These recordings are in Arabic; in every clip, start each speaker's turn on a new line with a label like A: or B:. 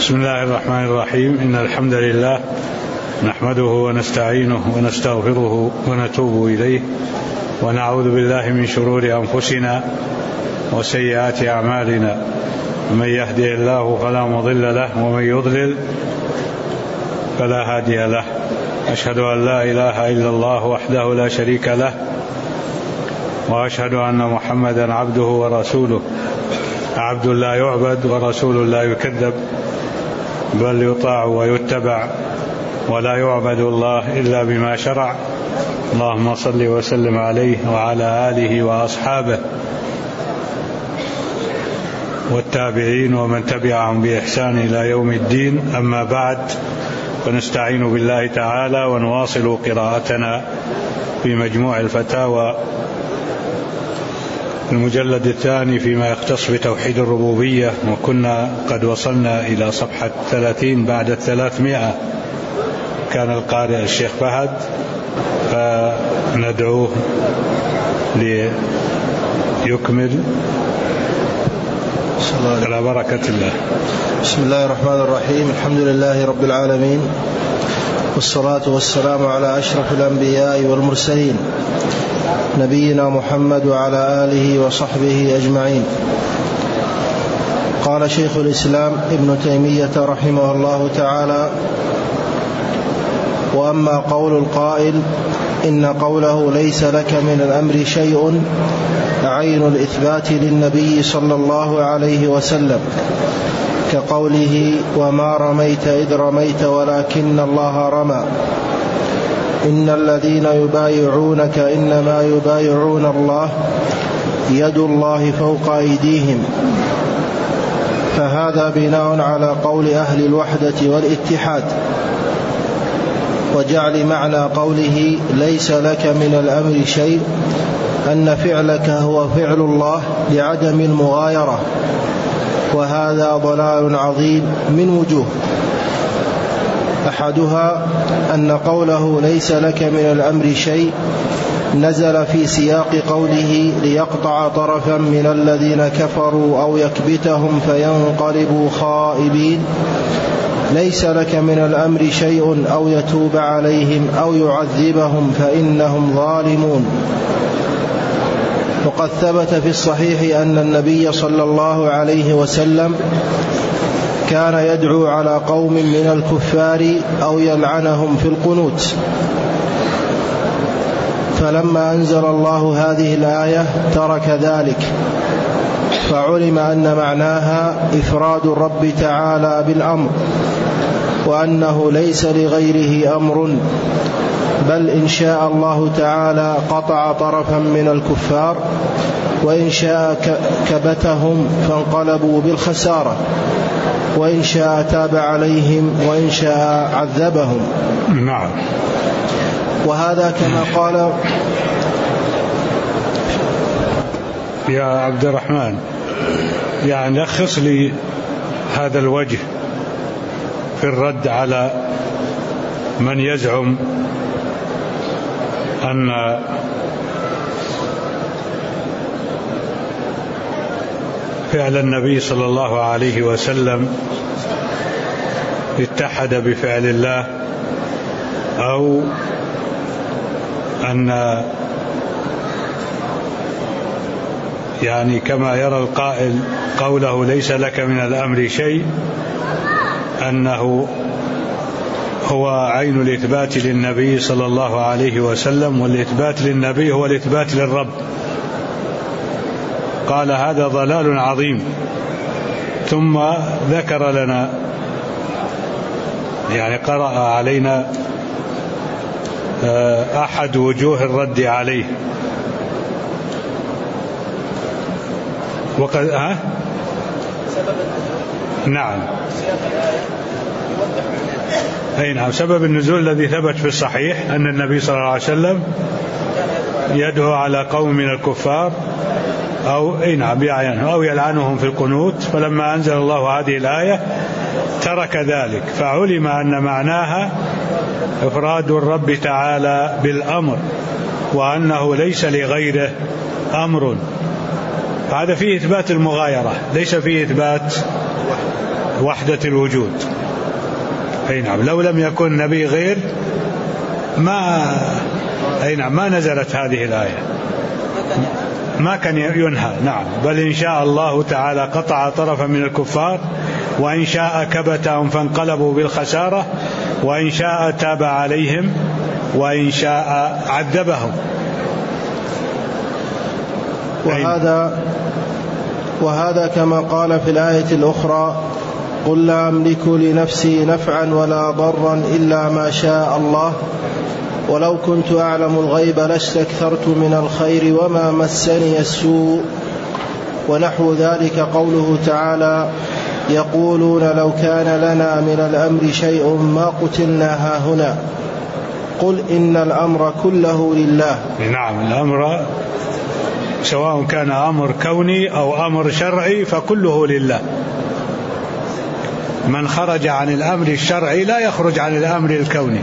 A: بسم الله الرحمن الرحيم. إن الحمد لله نحمده ونستعينه ونستغفره ونتوب إليه، ونعوذ بالله من شرور أنفسنا وسيئات أعمالنا. من يهدي الله فلا مضل له، ومن يضلل فلا هادي له. أشهد أن لا إله إلا الله وحده لا شريك له، وأشهد أن محمدا عبده ورسوله، عبد لا يعبد ورسول لا يكذب، بل يطاع ويتبع، ولا يعبد الله إلا بما شرع. اللهم صل وسلم عليه وعلى آله وأصحابه والتابعين ومن تبعهم بإحسان إلى يوم الدين. أما بعد، فنستعين بالله تعالى ونواصل قراءتنا في مجموع الفتاوى المجلد الثاني فيما يختص بتوحيد الربوبية، وكنا قد وصلنا إلى صفحة 30 بعد 300. كان القارئ الشيخ فهد، فندعوه ليكمل على بركة الله.
B: بسم الله الرحمن الرحيم. الحمد لله رب العالمين، والصلاة والسلام على أشرف الأنبياء والمرسلين، نبينا محمد وعلى آله وصحبه أجمعين. قال شيخ الإسلام ابن تيمية رحمه الله تعالى: وأما قول القائل إن قوله ليس لك من الأمر شيء عين الإثبات للنبي صلى الله عليه وسلم، كقوله وما رميت إذ رميت ولكن الله رمى، إن الذين يبايعونك إنما يبايعون الله يد الله فوق أيديهم، فهذا بناء على قول أهل الوحدة والاتحاد، وجعل معنى قوله ليس لك من الأمر شيء أن فعلك هو فعل الله لعدم المغايرة، وهذا ضلال عظيم من وجوه. أحدها أن قوله ليس لك من الأمر شيء نزل في سياق قوله ليقطع طرفا من الذين كفروا أو يكبتهم فينقلبوا خائبين، ليس لك من الأمر شيء أو يتوب عليهم أو يعذبهم فإنهم ظالمون. وقد ثبت في الصحيح أن النبي صلى الله عليه وسلم كان يدعو على قوم من الكفار أو يلعنهم في القنوت، فلما أنزل الله هذه الآية ترك ذلك، فعلم أن معناها إفراد الرب تعالى بالأمر، وأنه ليس لغيره أمر، بل إن شاء الله تعالى قطع طرفا من الكفار، وإن شاء كبتهم فانقلبوا بالخسارة، وإن شاء تاب عليهم، وإن شاء عذبهم.
A: نعم.
B: وهذا كما قال
A: يا عبد الرحمن، يعني لخص لي هذا الوجه في الرد على من يزعم أن فعل النبي صلى الله عليه وسلم اتحد بفعل الله، أو أن يعني كما يرى القائل قوله ليس لك من الأمر شيء أنه هو عين الإثبات للنبي صلى الله عليه وسلم، والإثبات للنبي هو الإثبات للرب. قال هذا ضلال عظيم، ثم ذكر لنا يعني قرأ علينا أحد وجوه الرد عليه. وقد نعم، أي نعم، سبب النزول الذي ثبت في الصحيح أن النبي صلى الله عليه وسلم يدعو على قوم من الكفار أو أو يلعنهم في القنوت، فلما أنزل الله هذه الآية ترك ذلك، فعلم أن معناها إفراد الرب تعالى بالأمر، وأنه ليس لغيره أمر. هذا فيه إثبات المغايرة، ليس فيه إثبات وحدة الوجود. أي نعم، لو لم يكن نبي غير ما نزلت هذه الآية، ما كان ينهى. نعم، بل إن شاء الله تعالى قطع طرفا من الكفار، وإن شاء كبتهم فانقلبوا بالخسارة، وإن شاء تاب عليهم، وإن شاء عذبهم.
B: وهذا كما قال في الآية الأخرى: قل لا أملك لنفسي نفعا ولا ضرا إلا ما شاء الله ولو كنت أعلم الغيب لاستكثرت من الخير وما مسني السوء. ونحو ذلك قوله تعالى: يقولون لو كان لنا من الأمر شيء ما قتلنا هاهنا قل إن الأمر كله لله.
A: نعم، الأمر سواء كان أمر كوني أو أمر شرعي فكله لله. من خرج عن الأمر الشرعي لا يخرج عن الأمر الكوني.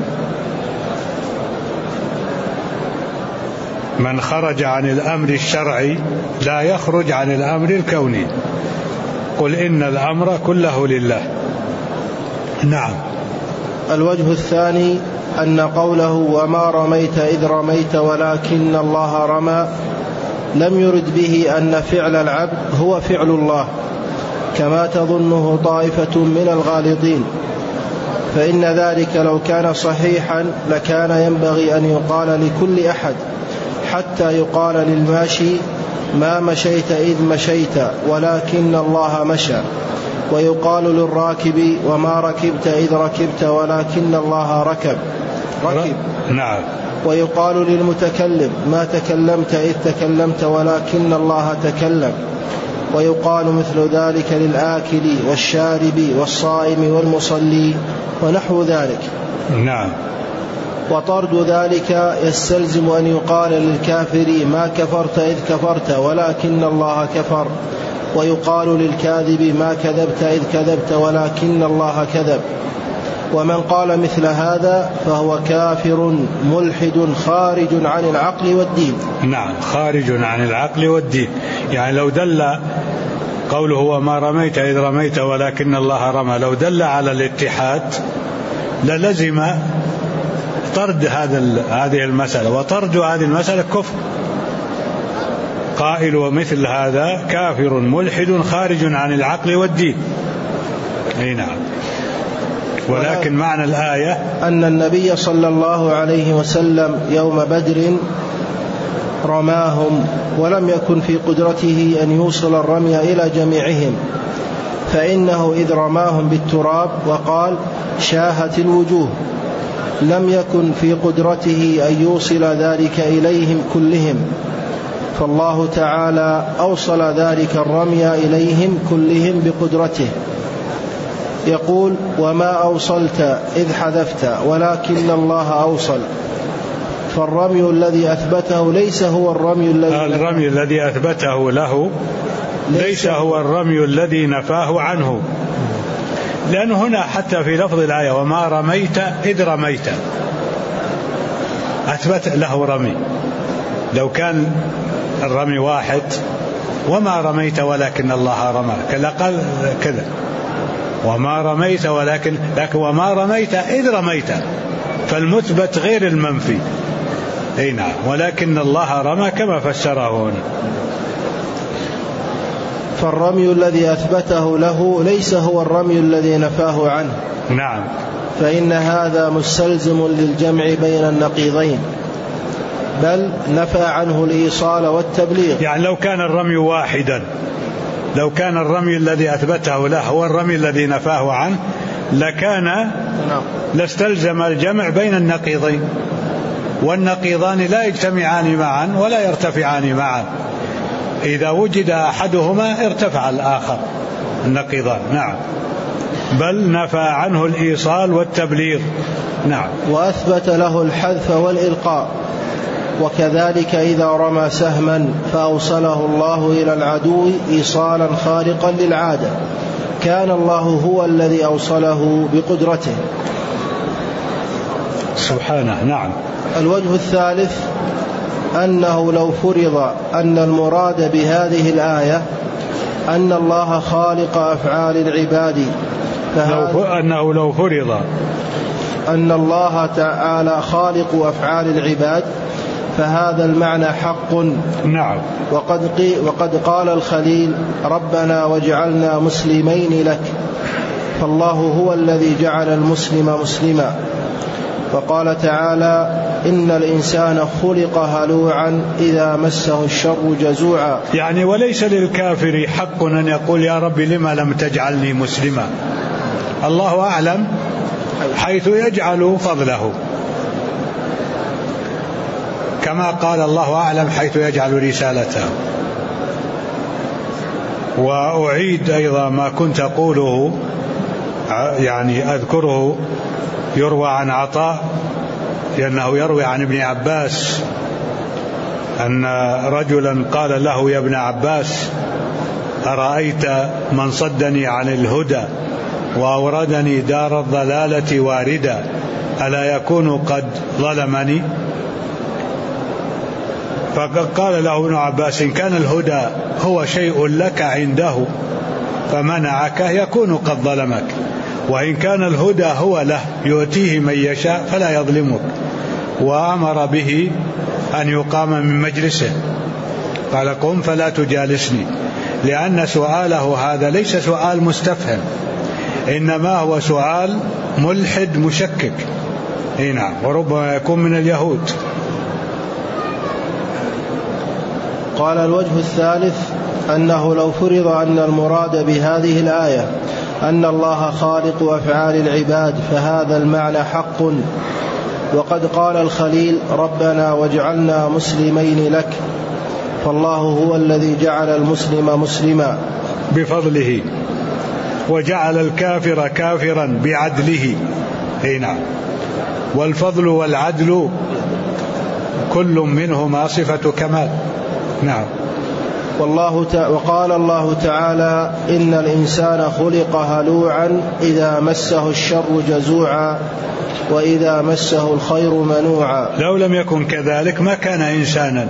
A: من خرج عن الأمر الشرعي لا يخرج عن الأمر الكوني. قل إن الأمر كله لله. نعم.
B: الوجه الثاني أن قوله: وما رميت إذ رميت ولكن الله رمى، لم يرد به أن فعل العبد هو فعل الله كما تظنه طائفة من الغالطين، فإن ذلك لو كان صحيحا لكان ينبغي أن يقال لكل أحد، حتى يقال للماشي: ما مشيت إذ مشيت ولكن الله مشى، ويقال للراكب: وما ركبت إذ ركبت ولكن الله ركب.
A: نعم.
B: ويقال للمتكلم: ما تكلمت إذ تكلمت ولكن الله تكلم. ويقال مثل ذلك للآكل والشارب والصائم والمصلي ونحو ذلك.
A: نعم.
B: وطرد ذلك يستلزم أن يقال للكافر: ما كفرت إذ كفرت ولكن الله كفر. ويقال للكاذب: ما كذبت إذ كذبت ولكن الله كذب. ومن قال مثل هذا فهو كافر ملحد خارج عن العقل والدين.
A: نعم، خارج عن العقل والدين. يعني لو دل قوله: وما رميت إذ رميت ولكن الله رمى، لو دل على الاتحاد للزم طرد هذه المسألة، وطرد هذه المسألة كفر. قائل ومثل هذا كافر ملحد خارج عن العقل والدين. أي نعم. ولكن معنى الآية
B: أن النبي صلى الله عليه وسلم يوم بدر رماهم، ولم يكن في قدرته أن يوصل الرمي إلى جميعهم، فإنه إذ رماهم بالتراب وقال: شاهت الوجوه، لم يكن في قدرته أن يوصل ذلك إليهم كلهم، فالله تعالى أوصل ذلك الرمي إليهم كلهم بقدرته. يقول: وما أوصلت إذ حذفت ولكن الله أوصل. فالرمي الذي أثبته ليس هو الرمي
A: الذي أثبته له ليس هو الرمي الذي نفاه عنه، لأنه هنا حتى في لفظ الآية: وما رميت إذ رميت، أثبت له رمي. لو كان الرمي واحد: وما رميت ولكن الله رمى، كلا قال كذا: وما رميت لكن وما رميت إذ رميت، فالمثبت غير المنفي. أي نعم. ولكن الله رمى كما فسره هنا.
B: فالرمي الذي أثبته له ليس هو الرمي الذي نفاه عنه.
A: نعم.
B: فإن هذا مستلزم للجمع بين النقيضين، بل نفى عنه الإيصال والتبليغ.
A: يعني لو كان الرمي واحدا، لو كان الرمي الذي أثبته له هو الرمي الذي نفاه عنه لكان لاستلزم الجمع بين النقيضين، والنقيضان لا يجتمعان معا ولا يرتفعان معا، إذا وجد أحدهما ارتفع الآخر النقيضان. نعم. بل نفى عنه الإيصال والتبليغ. نعم.
B: وأثبت له الحذف والإلقاء. وكذلك إذا رمى سهما فأوصله الله إلى العدو إيصالا خارقا للعادة، كان الله هو الذي أوصله بقدرته
A: سبحانه. نعم.
B: الوجه الثالث أنه لو فرض أن المراد بهذه الآية أن الله خالق أفعال العباد،
A: أنه لو فرض
B: أن الله تعالى خالق أفعال العباد فهذا المعنى حق.
A: نعم.
B: وقد قال الخليل ربنا واجعلنا مسلمين لك، فالله هو الذي جعل المسلم مسلما. وقال تعالى إن الإنسان خلق هلوعا إذا مسه الشر جزوعا.
A: يعني وليس للكافر حق أن يقول يا رب لما لم تجعلني مسلما، الله أعلم حيث يجعل فضله، كما قال الله أعلم حيث يجعل رسالته. وأعيد أيضا ما كنت أقوله، يعني أذكره، يروى عن عطاء لأنه يروي عن ابن عباس أن رجلا قال له يا ابن عباس أرأيت من صدني عن الهدى وأوردني دار الضلالة واردا ألا يكون قد ظلمني؟ فقال له ابن عباس إن كان الهدى هو شيء لك عنده فمنعك يكون قد ظلمك، وإن كان الهدى هو له يؤتيه من يشاء فلا يظلمك. وأمر به أن يقام من مجلسه، قال قم فلا تجالسني، لأن سؤاله هذا ليس سؤال مستفهم، إنما هو سؤال ملحد مشكك. نعم، وربما يكون من اليهود.
B: قال الوجه الثالث أنه لو فرض أن المراد بهذه الآية أن الله خالق أفعال العباد فهذا المعنى حق. وقد قال الخليل ربنا واجعلنا مسلمين لك، فالله هو الذي جعل المسلم مسلما
A: بفضله وجعل الكافر كافرا بعدله. نعم، والفضل والعدل كل منهما صفة كمال. نعم.
B: وقال الله تعالى إن الإنسان خلق هلوعا إذا مسه الشر جزوعا وإذا مسه الخير منوعا.
A: لو لم يكن كذلك ما كان إنسانا.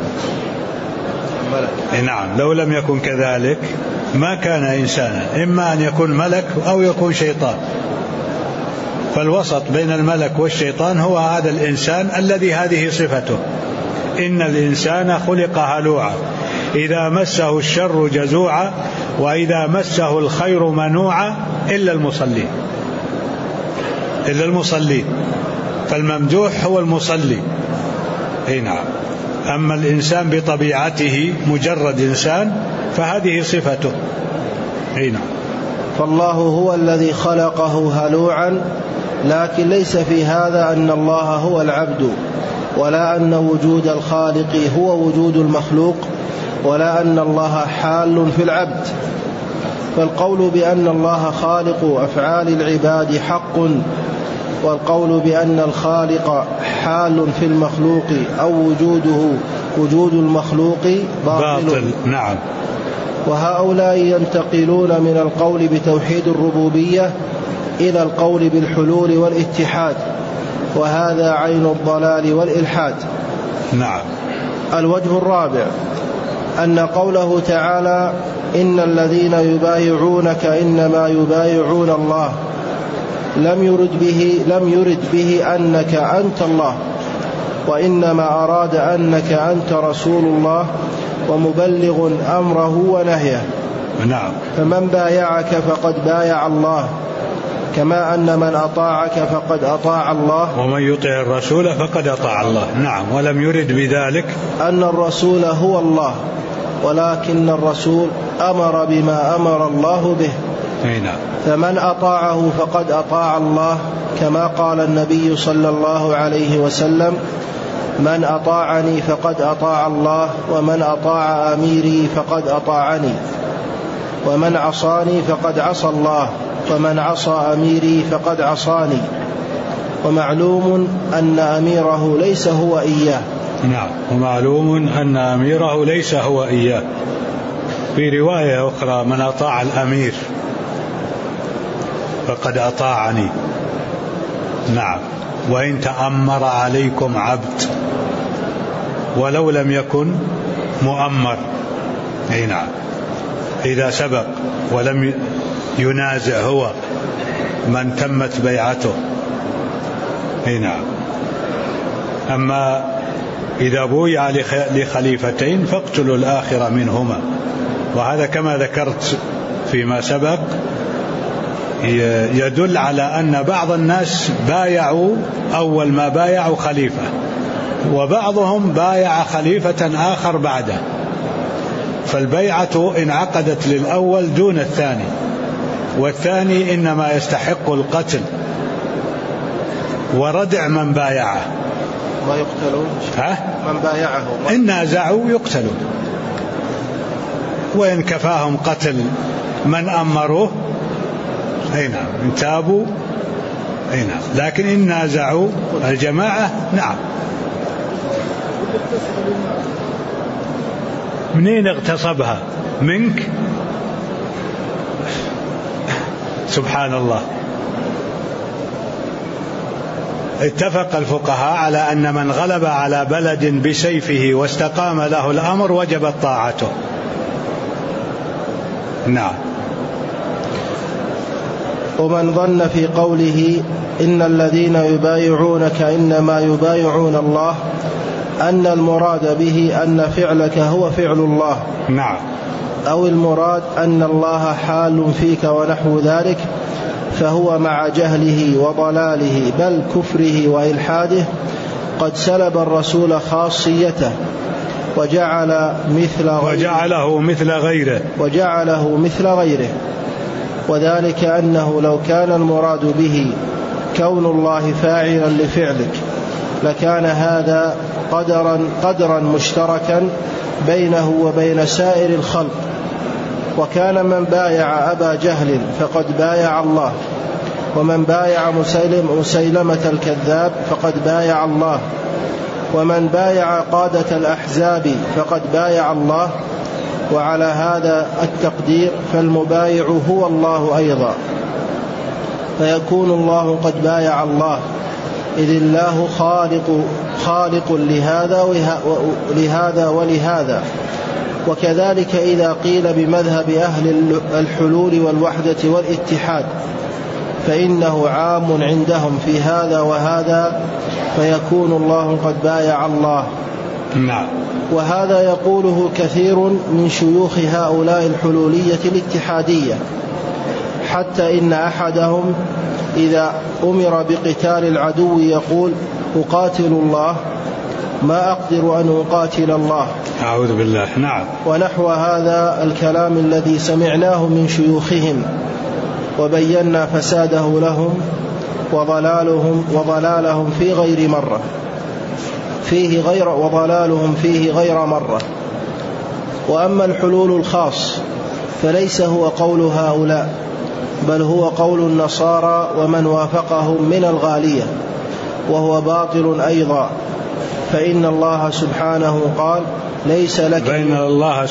A: نعم، لو لم يكن كذلك ما كان إنسانا، إما أن يكون ملك أو يكون شيطان، فالوسط بين الملك والشيطان هو هذا الإنسان الذي هذه صفته. إن الإنسان خلق هلوعا إذا مسه الشر جزوعا وإذا مسه الخير منوعا إلا المصلين، فالممدوح هو المصلي. نعم. أما الإنسان بطبيعته مجرد إنسان فهذه صفته. نعم.
B: فالله هو الذي خلقه هلوعا، لكن ليس في هذا أن الله هو العبد، ولا أن وجود الخالق هو وجود المخلوق، ولا أن الله حال في العبد. فالقول بأن الله خالق أفعال العباد حق، والقول بأن الخالق حال في المخلوق أو وجوده وجود المخلوق باطل.
A: نعم.
B: وهؤلاء ينتقلون من القول بتوحيد الربوبية إلى القول بالحلول والاتحاد، وهذا عين الضلال والإلحاد.
A: نعم.
B: الوجه الرابع أن قوله تعالى إن الذين يبايعونك إنما يبايعون الله لم يرد به أنك أنت الله، وإنما أراد أنك أنت رسول الله ومبلغ أمره ونهيه.
A: نعم.
B: فمن بايعك فقد بايع الله، كما أن من أطاعك فقد أطاع الله،
A: ومن يطع الرسول فقد أطاع الله. نعم. ولم يرد بذلك
B: أن الرسول هو الله، ولكن الرسول أمر بما أمر الله به.
A: نعم.
B: فمن أطاعه فقد أطاع الله، كما قال النبي صلى الله عليه وسلم من أطاعني فقد أطاع الله، ومن أطاع أميري فقد أطاعني، ومن عصاني فقد عصى الله، ومن عصى أميري فقد عصاني. ومعلوم أن أميره ليس هو إياه.
A: نعم. ومعلوم أن أميره ليس هو إياه. في رواية أخرى من أطاع الأمير فقد أطاعني. نعم. وإن تأمر عليكم عبد ولو لم يكن مؤمر. نعم. إذا سبق ولم ينازع هو من تمت بيعته. نعم. أما إذا بويع لخليفتين فاقتلوا الآخر منهما، وهذا كما ذكرت فيما سبق يدل على أن بعض الناس بايعوا أول ما بايعوا خليفة، وبعضهم بايع خليفة آخر بعده، فالبيعة انعقدت للأول دون الثاني، والثاني إنما يستحق القتل وردع من بايعه.
B: ما يقتلون من بايعه
A: إن نازعوا يقتلون، وإن كفاهم قتل من أمروه أي نعم إن تابوا أي نعم، لكن إن نازعوا الجماعة نعم. منين اغتصبها؟ منك؟ سبحان الله. اتفق الفقهاء على أن من غلب على بلد بسيفه واستقام له الأمر وجبت طاعته. نعم.
B: ومن ظن في قوله إن الذين يبايعونك إنما يبايعون الله أن المراد به أن فعلك هو فعل الله،
A: نعم،
B: أو المراد أن الله حال فيك ونحو ذلك، فهو مع جهله وضلاله بل كفره وإلحاده قد سلب الرسول خاصيته وجعله مثل غيره، وذلك أنه لو كان المراد به كون الله فاعلا لفعلك لكان هذا قدرا مشتركا بينه وبين سائر الخلق، وكان من بايع أبا جهل فقد بايع الله، ومن بايع مسيلمة الكذاب فقد بايع الله، ومن بايع قادة الأحزاب فقد بايع الله. وعلى هذا التقدير فالمبايع هو الله أيضا، فيكون الله قد بايع الله، إذ الله خالق لهذا ولهذا. وكذلك إذا قيل بمذهب أهل الحلول والوحدة والاتحاد فإنه عام عندهم في هذا وهذا، فيكون الله قد بايع الله.
A: نعم.
B: وهذا يقوله كثير من شيوخ هؤلاء الحلولية الاتحادية، حتى إن أحدهم إذا أمر بقتال العدو يقول أقاتل الله ما أقدر أن أقاتل الله،
A: أعوذ بالله. نعم.
B: ونحو هذا الكلام الذي سمعناه من شيوخهم، وبينا فساده لهم وضلالهم فيه غير مرة. وأما الحلول الخاص فليس هو قول هؤلاء، بل هو قول النصارى ومن وافقهم من الغالية، وهو باطل أيضا، فإن الله سبحانه قال ليس لك
A: فإن الله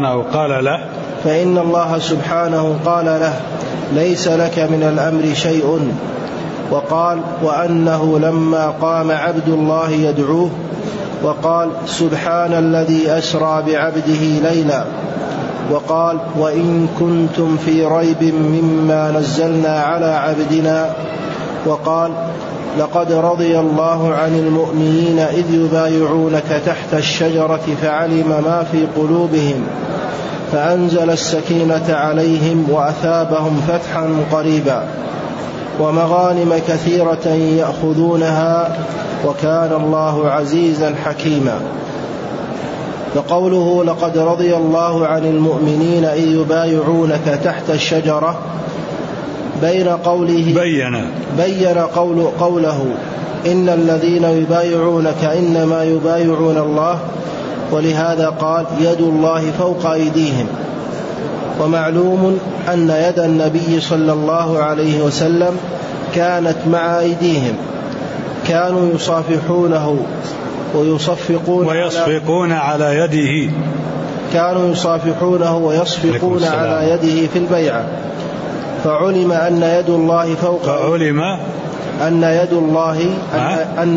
B: سبحانه قال له ليس لك من الأمر شيء. وقال وأنه لما قام عبد الله يدعوه وقال سبحان الذي أسرى بعبده ليلا، وقال وإن كنتم في ريب مما نزلنا على عبدنا، وقال لقد رضي الله عن المؤمنين إذ يبايعونك تحت الشجرة فعلم ما في قلوبهم فأنزل السكينة عليهم وأثابهم فتحا قريبا ومغانم كثيرة يأخذونها وكان الله عزيزا حكيما. فقوله لقد رضي الله عن المؤمنين إذ يبايعونك تحت الشجرة بين قوله إن الذين يبايعونك إنما يبايعون الله، ولهذا قال يد الله فوق أيديهم. ومعلوم أن يد النبي صلى الله عليه وسلم كانت مع أيديهم، كانوا يصافحونه ويصفقون على يده، كانوا يصافحونه ويصفقون على يده في البيعة، فعلم أن يد الله فوق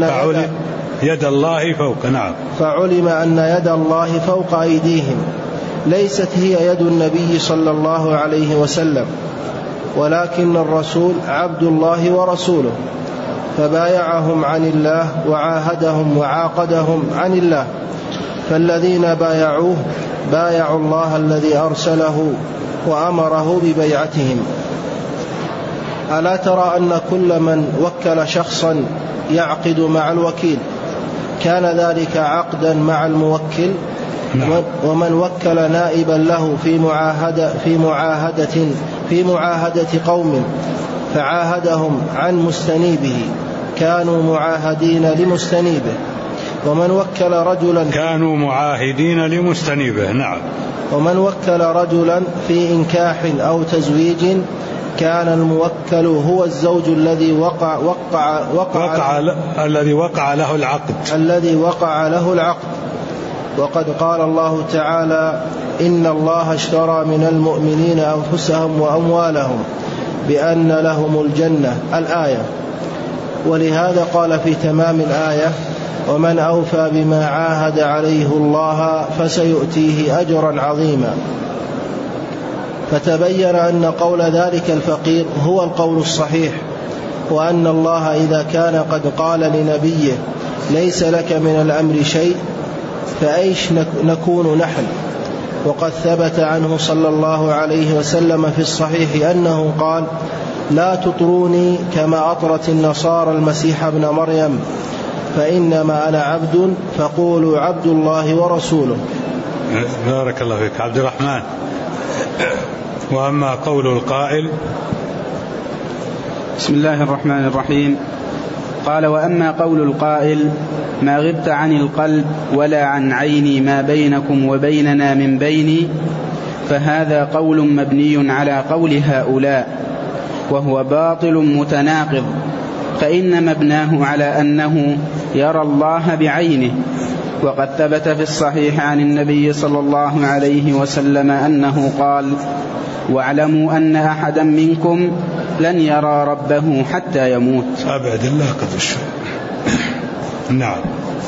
A: يد الله فوق. نعم.
B: فعلم أن يد الله فوق أيديهم، ليست هي يد النبي صلى الله عليه وسلم، ولكن الرسول عبد الله ورسوله، فبايعهم عن الله وعاهدهم وعاقدهم عن الله، فالذين بايعوه بايعوا الله الذي أرسله وأمره ببيعتهم. ألا ترى أن كل من وكل شخصا يعقد مع الوكيل كان ذلك عقدا مع الموكل؟ ومن وكل نائبا له في معاهدة قوم فعاهدهم عن مستنيبه كانوا معاهدين لمستنيبه، ومن وكل رجلا
A: كانوا معاهدين لمستنيبه. نعم.
B: ومن وكل رجلا في إنكاح أو تزويج كان الموكل هو الزوج الذي الذي وقع له العقد. وقد قال الله تعالى: إن الله اشترى من المؤمنين أنفسهم وأموالهم بأن لهم الجنة، الآية. ولهذا قال في تمام الآية: ومن أوفى بما عاهد عليه الله فسيؤتيه أجرا عظيما. فتبين أن قول ذلك الفقير هو القول الصحيح، وأن الله إذا كان قد قال لنبيه ليس لك من الأمر شيء فأيش نكون نحن؟ وقد ثبت عنه صلى الله عليه وسلم في الصحيح أنه قال: لا تطروني كما أطرت النصارى المسيح ابن مريم، فإنما أنا عبد فقولوا عبد الله ورسوله.
A: بارك الله فيك عبد الرحمن. وأما قول القائل:
C: بسم الله الرحمن الرحيم. قال: وأما قول القائل: ما غبت عن القلب ولا عن عيني ما بينكم وبيننا من بيني، فهذا قول مبني على قول هؤلاء، وهو باطل متناقض، فإن مبناه على أنه يرى الله بعينه. وقد ثبت في الصحيح عن النبي صلى الله عليه وسلم أنه قال: واعلموا أن أحدا منكم لن يرى ربه حتى يموت.
A: أبعد الله قدش. نعم.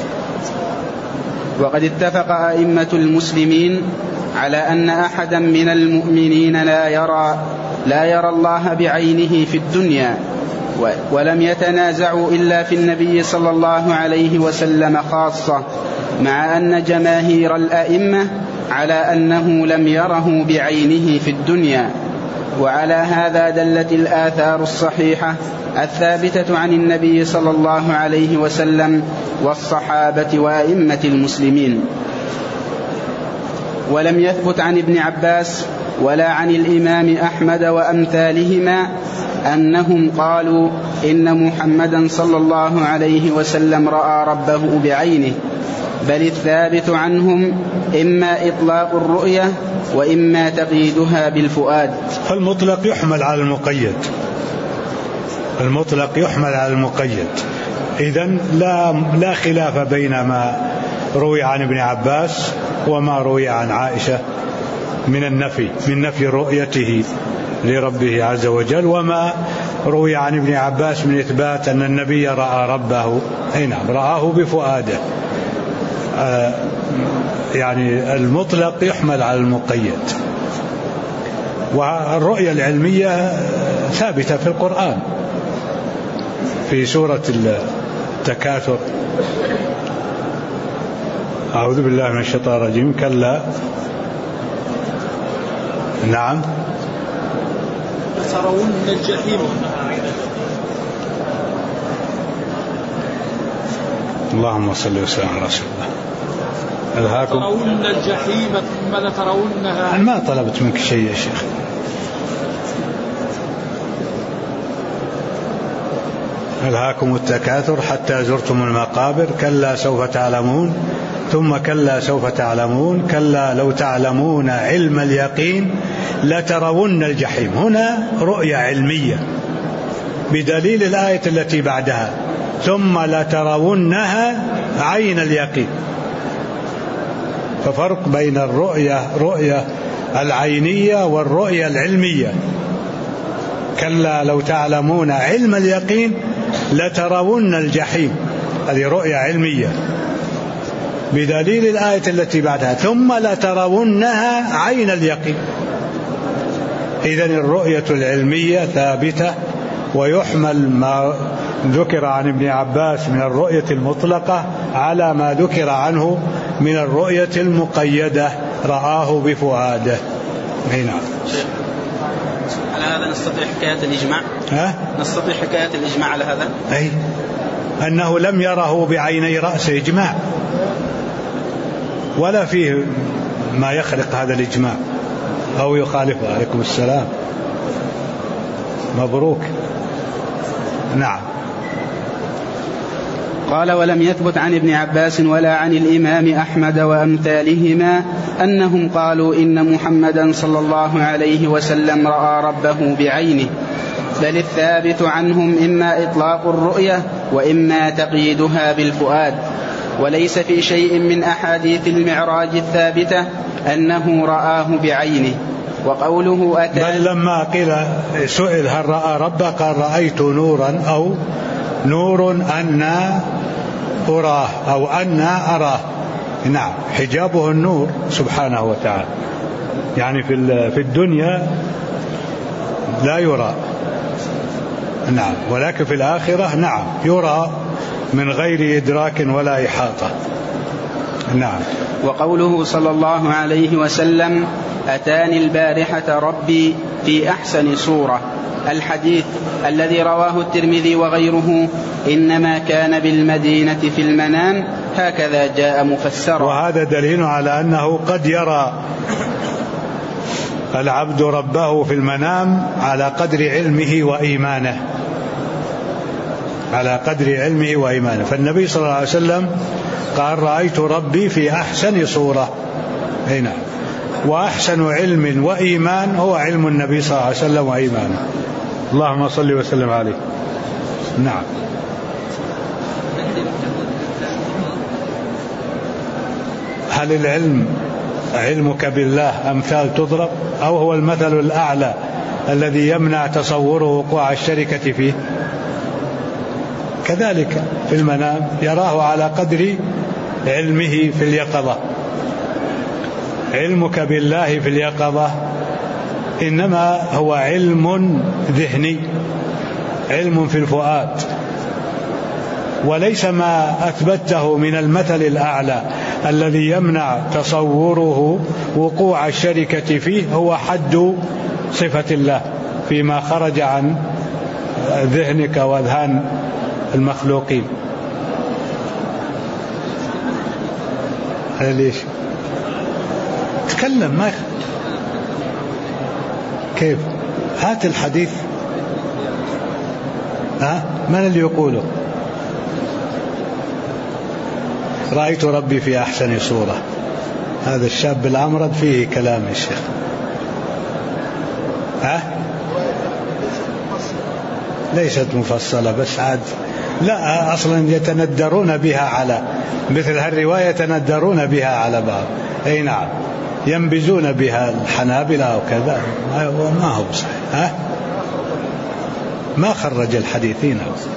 C: وقد اتفق أئمة المسلمين على أن أحدا من المؤمنين لا يرى الله بعينه في الدنيا، ولم يتنازعوا إلا في النبي صلى الله عليه وسلم خاصة، مع أن جماهير الأئمة على أنه لم يره بعينه في الدنيا. وعلى هذا دلت الآثار الصحيحة الثابتة عن النبي صلى الله عليه وسلم والصحابة وأئمة المسلمين. ولم يثبت عن ابن عباس ولا عن الإمام أحمد وأمثالهما أنهم قالوا إن محمدا صلى الله عليه وسلم رأى ربه بعينه، بل الثابت عنهم إما إطلاق الرؤية وإما تقييدها بالفؤاد.
A: فالمطلق يحمل على المقيد، المطلق يحمل على المقيد. إذن لا خلاف بين ما روي عن ابن عباس وما روي عن عائشة من نفي رؤيته لربه عز وجل، وما روي عن ابن عباس من إثبات أن النبي رأى ربه. نعم، رآه بفؤاده. يعني المطلق يحمل على المقيد. والرؤية العلمية ثابتة في القرآن في سورة التكاثر: أعوذ بالله من الشيطان الرجيم، كلا. نعم.
D: لترون الجحيم.
A: اللهم صل وسلم على رسول الله.
D: لترون الجحيم ثم لترونها.
A: ما طلبت منك شيء يا شيخ. ألهاكم التكاثر حتى زرتم المقابر، كلا سوف تعلمون ثم كلا سوف تعلمون، كلا لو تعلمون علم اليقين لترون الجحيم. هنا رؤية علمية بدليل الآية التي بعدها: ثم لترونها عين اليقين. ففرق بين رؤية العينية والرؤية العلمية. كلا لو تعلمون علم اليقين لترون الجحيم، هذه رؤية علمية. بدليل الآية التي بعدها ثم لترونها عين اليقين. إذن الرؤية العلمية ثابتة، ويحمل ما ذكر عن ابن عباس من الرؤية المطلقة على ما ذكر عنه من الرؤية المقيدة رآه بفؤاده. نعم.
C: على هذا نستطيع حكاية الإجماع؟ نستطيع حكاية الإجماع على هذا؟
A: أي أنه لم يره بعيني رأسه إجماع، ولا فيه ما يخرق هذا الإجماع أو يخالفه. عليكم السلام، مبروك. نعم.
C: قال: ولم يثبت عن ابن عباس ولا عن الإمام أحمد وأمثالهما أنهم قالوا إن محمدا صلى الله عليه وسلم رأى ربه بعينه، بل الثابت عنهم إما إطلاق الرؤية وإما تقييدها بالفؤاد، وليس في شيء من أحاديث المعراج الثابتة أنه رآه بعينه. وقوله أتى،
A: بل لما قيل سئل هل رأى ربه قال رأيت نورا أو نور أنا أراه أو أنا أراه. نعم، حجابه النور سبحانه وتعالى، يعني في الدنيا لا يرى، نعم، ولكن في الآخرة نعم يرى من غير إدراك ولا إحاطة. نعم.
C: وقوله صلى الله عليه وسلم: أتاني البارحة ربي في أحسن صورة، الحديث الذي رواه الترمذي وغيره إنما كان بالمدينة في المنام، هكذا جاء مفسرا.
A: وهذا دليل على أنه قد يرى العبد ربه في المنام على قدر علمه وإيمانه، على قدر علمه وإيمانه. فالنبي صلى الله عليه وسلم قال رأيت ربي في أحسن صورة. هنا وأحسن علم وإيمان هو علم النبي صلى الله عليه وسلم وإيمانه. اللهم صل وسلم عليه. نعم. هل العلم علمك بالله أمثال تضرب، أو هو المثل الأعلى الذي يمنع تصوره وقوع الشركة فيه؟ كذلك في المنام يراه على قدر علمه في اليقظة. علمك بالله في اليقظة إنما هو علم ذهني، علم في الفؤاد، وليس ما أثبته من المثل الأعلى الذي يمنع تصوره وقوع الشركة فيه هو حد صفة الله فيما خرج عن ذهنك وأذهان المخلوقين. ليش تكلم؟ ما كيف؟ هات الحديث. من اللي يقوله؟ رأيت ربي في أحسن صورة. هذا الشاب الأمرد فيه كلام يا شيخ. ليست مفصلة بس عاد لا، أصلا يتندرون بها على مثل هالرواية، يتندرون بها على بعض. أي نعم، ينبزون بها الحنابلة أو كذا، وما هو صحيح. ما خرج الحديثين.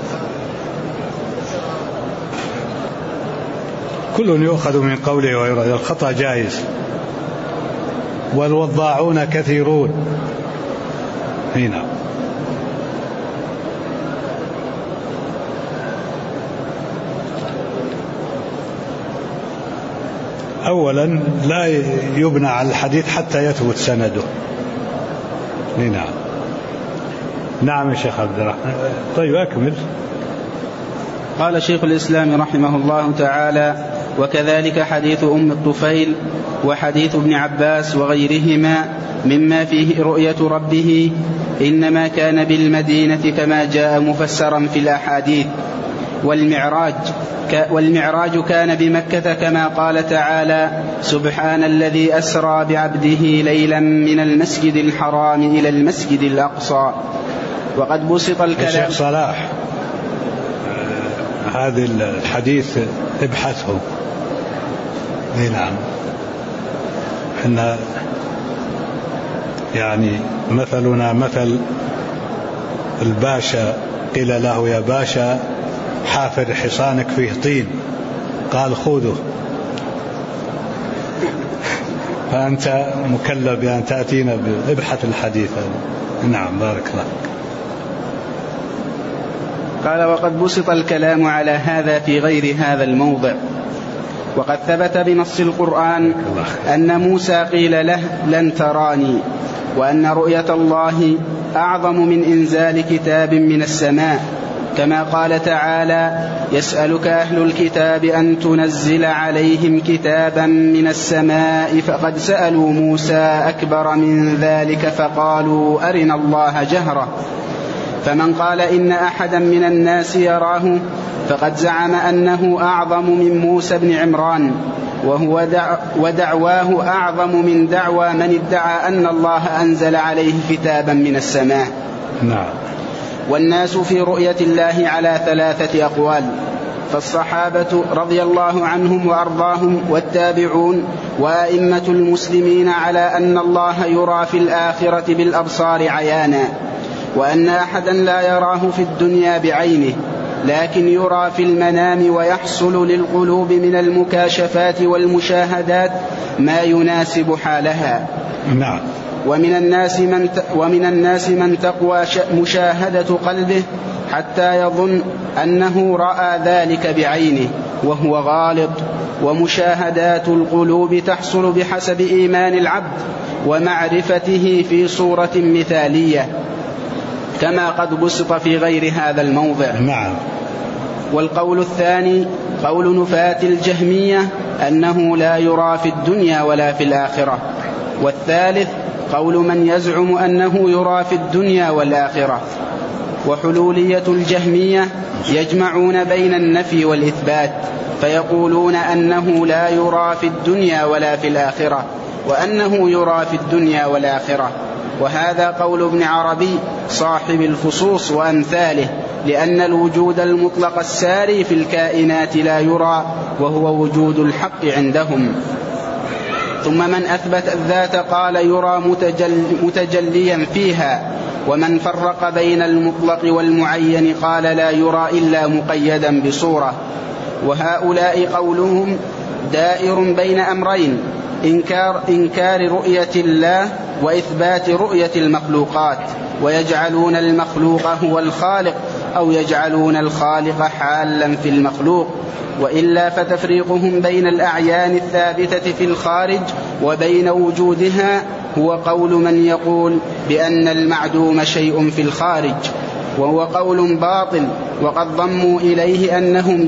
A: كل يؤخذ من قوله ويرد، الخطأ جائز، والوضاعون كثيرون. هنا أولا لا يبنى على الحديث حتى يثبت سنده. نعم. نعم يا شيخ عبد الرحمن. طيب أكمل.
C: قال شيخ الإسلام رحمه الله تعالى: وكذلك حديث أم الطفيل وحديث ابن عباس وغيرهما مما فيه رؤية ربه إنما كان بالمدينة كما جاء مفسرا في الأحاديث. والمعراج كان بمكة كما قال تعالى: سبحان الذي أسرى بعبده ليلا من المسجد الحرام إلى المسجد الأقصى. وقد بسط الكلام.
A: الشيخ صلاح هذا الحديث ابحثه. نعم. إحنا يعني مثلنا مثل الباشا، قيل له يا باشا حافر حصانك فيه طين، قال خذه فأنت مكلف بأن تأتينا بإبحث الحديث. نعم بارك الله.
C: قال وقد بسط الكلام على هذا في غير هذا الموضع. وقد ثبت بنص القرآن أن موسى قيل له لن تراني، وأن رؤية الله أعظم من إنزال كتاب من السماء، كما قال تعالى يسألك أهل الكتاب أن تنزل عليهم كتابا من السماء فقد سألوا موسى أكبر من ذلك فقالوا أرنا الله جهرة. فمن قال إن أحدا من الناس يراه فقد زعم أنه أعظم من موسى بن عمران، ودعواه أعظم من دعوى من ادعى أن الله أنزل عليه كتابا من السماء.
A: نعم.
C: والناس في رؤية الله على 3 أقوال، فالصحابة رضي الله عنهم وأرضاهم والتابعون وأئمة المسلمين على أن الله يرى في الآخرة بالأبصار عيانا، وأن أحدا لا يراه في الدنيا بعينه، لكن يرى في المنام ويحصل للقلوب من المكاشفات والمشاهدات ما يناسب حالها.
A: نعم.
C: ومن الناس من تقوى مشاهدة قلبه حتى يظن أنه رأى ذلك بعينه وهو غالط، ومشاهدات القلوب تحصل بحسب إيمان العبد ومعرفته في صورة مثالية، كما قد بسط في غير هذا الموضع.
A: نعم.
C: والقول الثاني قول نفاة الجهمية أنه لا يرى في الدنيا ولا في الآخرة. والثالث قول من يزعم أنه يرى في الدنيا والآخرة. وحلولية الجهمية يجمعون بين النفي والإثبات، فيقولون أنه لا يرى في الدنيا ولا في الآخرة، وأنه يرى في الدنيا والآخرة. وهذا قول ابن عربي صاحب الفصوص وأمثاله، لأن الوجود المطلق الساري في الكائنات لا يرى، وهو وجود الحق عندهم. ثم من أثبت الذات قال يرى متجليا فيها، ومن فرق بين المطلق والمعين قال لا يرى إلا مقيدا بصورة. وهؤلاء قولهم دائر بين أمرين: إنكار رؤية الله وإثبات رؤية المخلوقات، ويجعلون المخلوق هو الخالق أو يجعلون الخالق حالا في المخلوق. وإلا فتفريقهم بين الأعيان الثابتة في الخارج وبين وجودها هو قول من يقول بأن المعدوم شيء في الخارج، وهو قول باطل. وقد ضموا إليه أنهم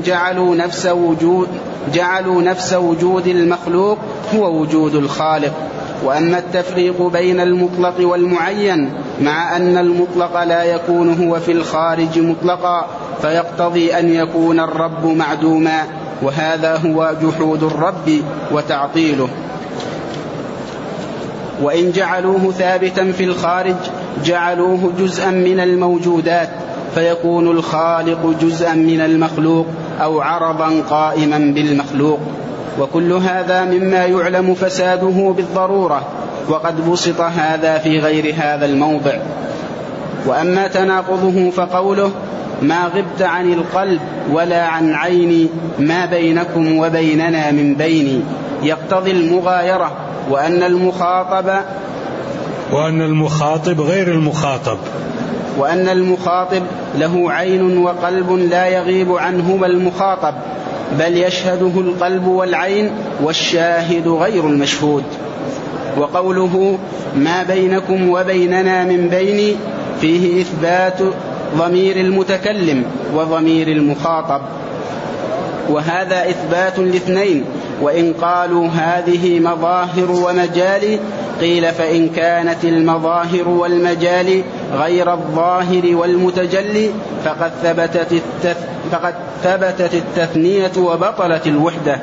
C: جعلوا نفس وجود المخلوق هو وجود الخالق. وأما التفريق بين المطلق والمعين مع أن المطلق لا يكون هو في الخارج مطلقا، فيقتضي أن يكون الرب معدوما، وهذا هو جحود الرب وتعطيله. وإن جعلوه ثابتا في الخارج جعلوه جزءا من الموجودات، فيكون الخالق جزءا من المخلوق أو عرضا قائما بالمخلوق. وكل هذا مما يعلم فساده بالضرورة، وقد بسط هذا في غير هذا الموضع. وأما تناقضه فقوله ما غبت عن القلب ولا عن عيني ما بينكم وبيننا من بيني، يقتضي المغايرة، وأن المخاطب غير المخاطب، وأن المخاطب له عين وقلب لا يغيب عنهما المخاطب، بل يشهده القلب والعين، والشاهد غير المشهود. وقوله ما بينكم وبيننا من بيني فيه إثبات ضمير المتكلم وضمير المخاطب، وهذا إثبات الاثنين. وإن قالوا هذه مظاهر ومجال قيل فإن كانت المظاهر والمجال غير الظاهر والمتجلي فقد ثبتت التثنية وبطلت الوحدة،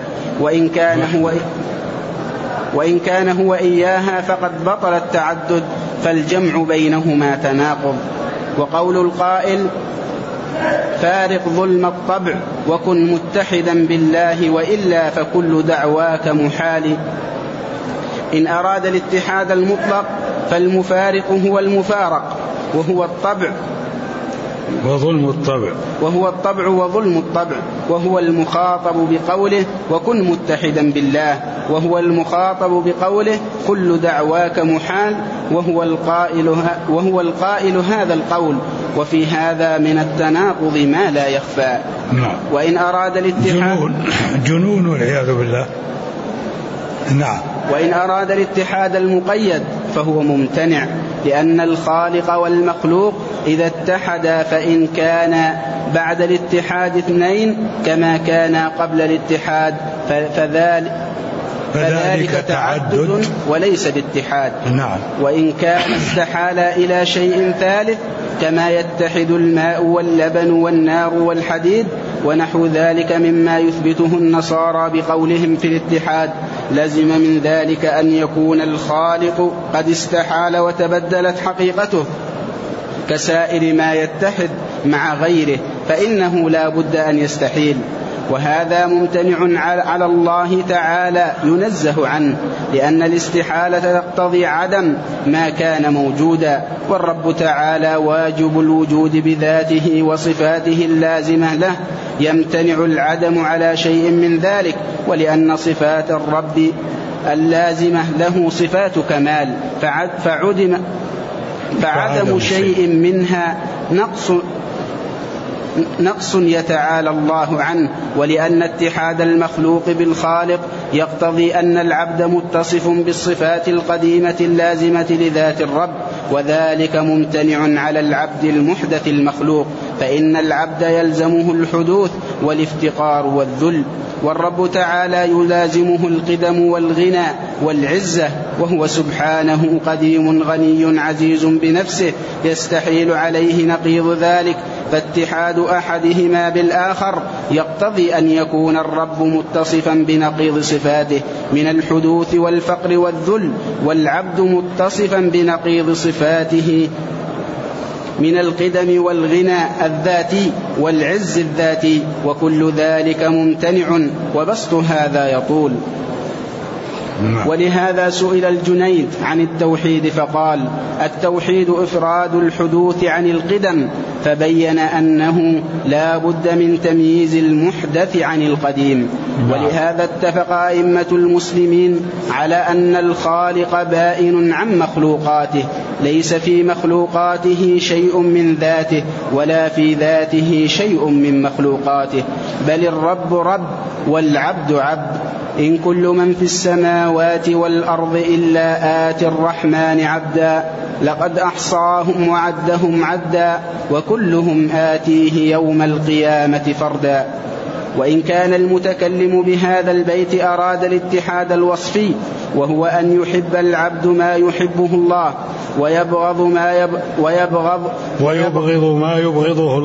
C: وإن كان هو إياها فقد بطل التعدد، فالجمع بينهما تناقض. وقول القائل فارق ظلم الطبع وكن متحدا بالله وإلا فكل دعواك محال. إن أراد الاتحاد المطلق فالمفارق هو المفارق وهو الطبع
A: وظلم الطبع،
C: وهو الطبع وظلم الطبع، وهو المخاطب بقوله وكن متحدا بالله. وهو المخاطب بقوله كل دعواك محال، وهو القائل هذا القول، وفي هذا من التناقض ما لا يخفى. وإن أراد الاتحاد
A: جنون والعياذ بالله. نعم.
C: وإن أراد الاتحاد المقيد فهو ممتنع، لأن الخالق والمخلوق إذا اتحدا فإن كان بعد الاتحاد اثنين كما كان قبل الاتحاد فذلك تعدد وليس باتحاد.
A: نعم.
C: وإن كان استحالا إلى شيء ثالث كما يتحد الماء واللبن والنار والحديد ونحو ذلك مما يثبته النصارى بقولهم في الاتحاد، لزم من ذلك أن يكون الخالق قد استحال وتبدلت حقيقته كسائر ما يتحد مع غيره، فإنه لا بد أن يستحيل، وهذا ممتنع على الله تعالى ينزه عنه، لأن الاستحالة تقتضي عدم ما كان موجودا، والرب تعالى واجب الوجود بذاته وصفاته اللازمة له، يمتنع العدم على شيء من ذلك، ولأن صفات الرب اللازمة له صفات كمال، فعدم شيء منها نقص يتعالى الله عنه. ولأن اتحاد المخلوق بالخالق يقتضي أن العبد متصف بالصفات القديمة اللازمة لذات الرب، وذلك ممتنع على العبد المحدث المخلوق، فإن العبد يلزمه الحدوث والافتقار والذل، والرب تعالى يلازمه القدم والغنى والعزة، وهو سبحانه قديم غني عزيز بنفسه يستحيل عليه نقيض ذلك، فاتحاد أحدهما بالآخر يقتضي أن يكون الرب متصفا بنقيض صفاته من الحدوث والفقر والذل، والعبد متصفا بنقيض صفاته من القدم والغنى الذاتي والعز الذاتي، وكل ذلك ممتنع، وبسط هذا يطول. ولهذا سئل الجنيد عن التوحيد فقال: التوحيد إفراد الحدوث عن القدم، فبين أنه لا بد من تمييز المحدث عن القديم. ولهذا اتفق أئمة المسلمين على أن الخالق بائن عن مخلوقاته، ليس في مخلوقاته شيء من ذاته ولا في ذاته شيء من مخلوقاته، بل الرب رب والعبد عبد. إن كل من في السماوات والأرض إلا آتي الرحمن عبدا، لقد أحصاهم وعدهم عدا، وكلهم آتيه يوم القيامة فردا. وإن كان المتكلم بهذا البيت أراد الاتحاد الوصفي، وهو أن يحب العبد ما يحبه الله ويبغض ما يبغضه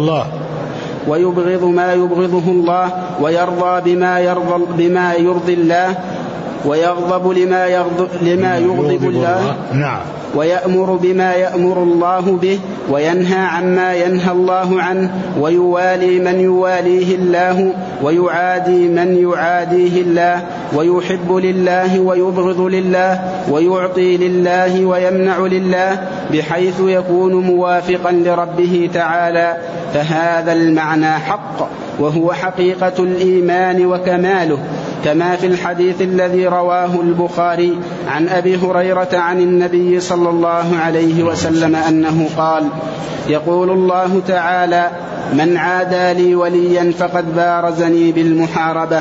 C: الله، ويرضى بما يرضي الله، ويغضب لما يغضب الله، ويأمر بما يأمر الله به، وينهى عما ينهى الله عنه، ويوالي من يواليه الله، ويعادي من يعاديه الله، ويحب لله ويبغض لله، ويعطي لله ويمنع لله، بحيث يكون موافقا لربه تعالى. فهذا المعنى حق، وهو حقيقة الإيمان وكماله، كما في الحديث الذي رواه البخاري عن أبي هريرة عن النبي صلى الله عليه وسلم أنه قال: يقول الله تعالى: من عادى لي وليا فقد بارزني بالمحاربة،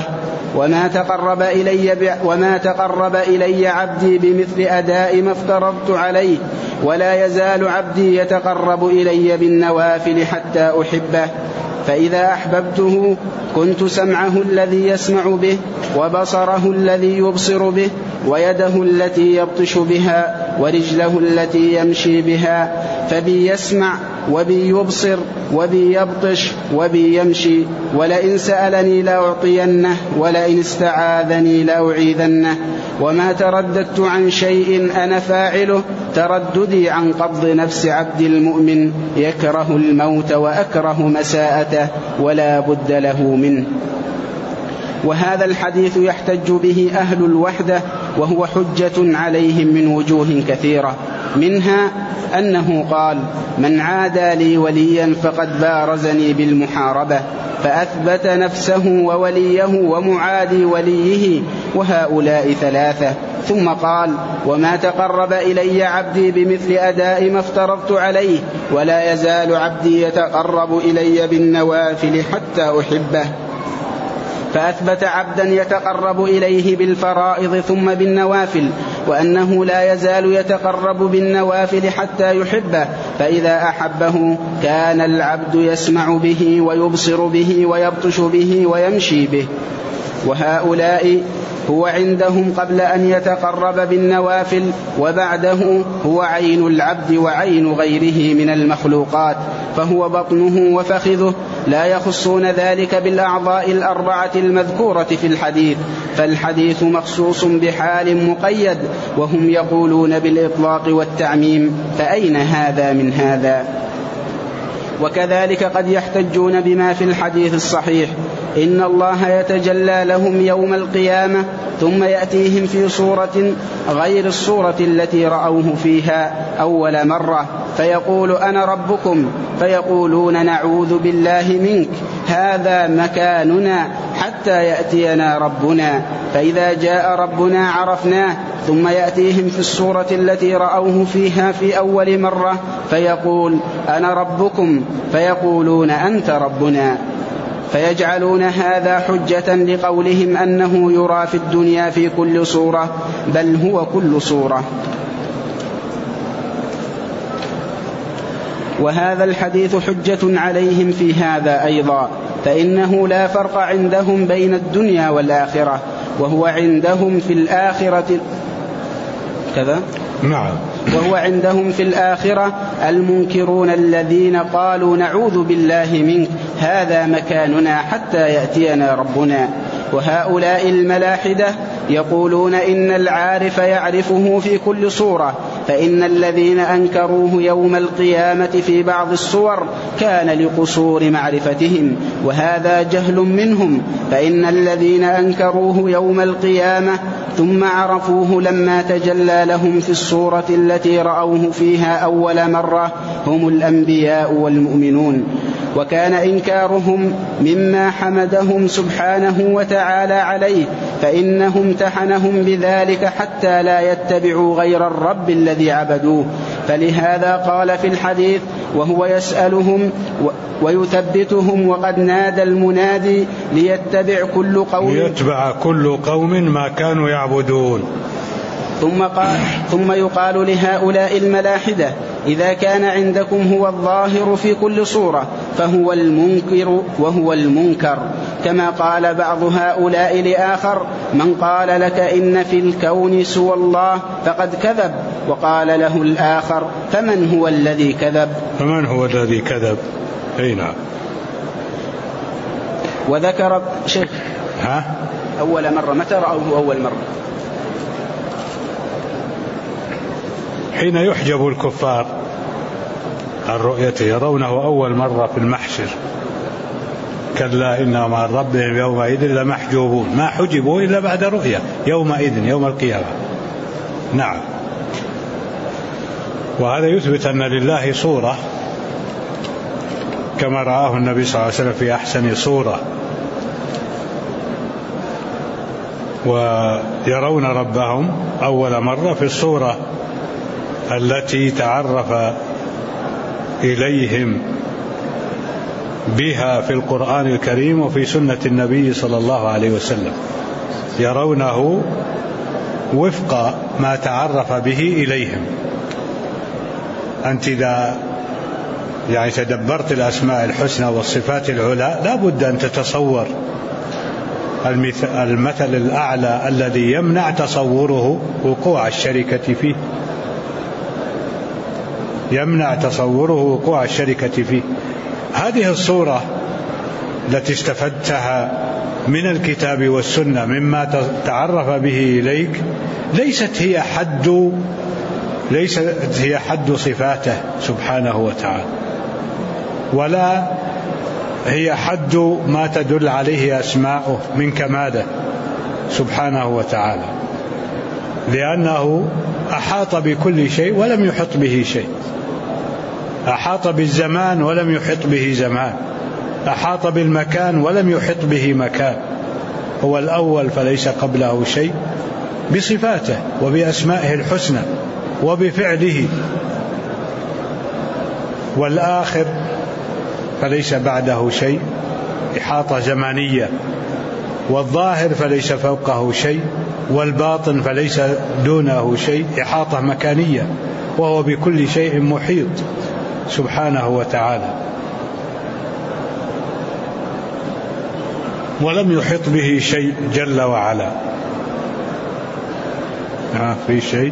C: وما تقرب إلي عبدي بمثل أداء ما افترضت عليه، ولا يزال عبدي يتقرب إلي بالنوافل حتى أحبه، فإذا أحببته كنت سمعه الذي يسمع به، وبصره الذي يبصر به، ويده التي يبطش بها، ورجله التي يمشي بها، فبي يسمع وبي يبصر وبي يبطش وبي يمشي، ولئن سألني لأعطينه، ولئن استعاذني لأعيذنه. وما ترددت عن شيء أنا فاعله ترددي عن قبض نفس عبد المؤمن، يكره الموت وأكره مساءته ولا بد له منه. وهذا الحديث يحتج به أهل الوحدة، وهو حجة عليهم من وجوه كثيرة، منها أنه قال: من عادى لي وليا فقد بارزني بالمحاربة، فأثبت نفسه ووليه ومعادي وليه وهؤلاء ثلاثة. ثم قال: وما تقرب إلي عبدي بمثل أداء ما افترضت عليه، ولا يزال عبدي يتقرب إلي بالنوافل حتى أحبه. فأثبت عبدا يتقرب إليه بالفرائض ثم بالنوافل، وأنه لا يزال يتقرب بالنوافل حتى يحبه، فإذا أحبه كان العبد يسمع به ويبصر به ويبطش به ويمشي به. وهؤلاء هو عندهم قبل أن يتقرب بالنوافل، وبعده هو عين العبد وعين غيره من المخلوقات، فهو بطنه وفخذه، لا يخصون ذلك بالأعضاء الأربعة المذكورة في الحديث، فالحديث مخصوص بحال مقيد، وهم يقولون بالإطلاق والتعميم، فأين هذا من هذا؟ وكذلك قد يحتجون بما في الحديث الصحيح: إن الله يتجلى لهم يوم القيامة ثم يأتيهم في صورة غير الصورة التي رأوه فيها أول مرة، فيقول: أنا ربكم، فيقولون: نعوذ بالله منك، هذا مكاننا حتى يأتينا ربنا. فإذا جاء ربنا عرفناه، ثم يأتيهم في الصورة التي رأوه فيها في أول مرة، فيقول: أنا ربكم، فيقولون: أنت ربنا. فيجعلون هذا حجة لقولهم أنه يرى في الدنيا في كل صورة، بل هو كل صورة. وهذا الحديث حجة عليهم في هذا أيضا، فإنه لا فرق عندهم بين الدنيا والآخرة، وهو عندهم في الآخرة كذا.
A: نعم.
C: وهو عندهم في الآخرة المنكرون الذين قالوا: نعوذ بالله منك، هذا مكاننا حتى يأتينا ربنا. وهؤلاء الملاحدة يقولون إن العارف يعرفه في كل صورة، فإن الذين أنكروه يوم القيامة في بعض الصور كان لقصور معرفتهم، وهذا جهل منهم، فإن الذين أنكروه يوم القيامة ثم عرفوه لما تجلى لهم في الصورة التي رأوه فيها أول مرة هم الأنبياء والمؤمنون. وكان إنكارهم مما حمدهم سبحانه وتعالى عليه، فإنه امتحنهم بذلك حتى لا يتبعوا غير الرب الذي عبدوه. فلهذا قال في الحديث: وهو يسألهم ويثبتهم، وقد نادى المنادي ليتبع كل قوم ما كانوا يعبدون. ثم يقال لهؤلاء الملاحدة: إذا كان عندكم هو الظاهر في كل صورة فهو المنكر وهو المنكر. كما قال بعض هؤلاء لآخر: من قال لك إن في الكون سوى الله فقد كذب. وقال له الآخر: فمن هو الذي كذب؟
A: أي نعم.
C: وذكر شيخ أول مرة، متى رأوه أول مرة؟
A: حين يحجب الكفار عن رؤيته، يرونه أول مرة في المحشر: كلا إنهم عن ربهم يومئذ لمحجوبون، ما حجبوا إلا بعد رؤية يومئذ يوم القيامة. نعم. وهذا يثبت أن لله صورة كما رآه النبي صلى الله عليه وسلم في أحسن صورة، ويرون ربهم أول مرة في الصورة التي تعرف إليهم بها في القرآن الكريم وفي سنة النبي صلى الله عليه وسلم، يرونه وفق ما تعرف به إليهم. أنت إذا تدبرت الأسماء الحسنى والصفات العلى لا بد أن تتصور المثل الأعلى الذي يمنع تصوره وقوع الشركة فيه، هذه الصورة التي استفدتها من الكتاب والسنة مما تعرف به إليك ليست هي حد صفاته سبحانه وتعالى، ولا هي حد ما تدل عليه أسماؤه من كماله سبحانه وتعالى، لأنه أحاط بكل شيء ولم يحط به شيء، أحاط بالزمان ولم يحط به زمان، أحاط بالمكان ولم يحط به مكان، هو الأول فليس قبله شيء بصفاته وبأسمائه الحسنى وبفعله، والآخر فليس بعده شيء إحاطة زمانية، والظاهر فليس فوقه شيء، والباطن فليس دونه شيء إحاطة مكانية، وهو بكل شيء محيط سبحانه وتعالى، ولم يحط به شيء جل وعلا. في شيء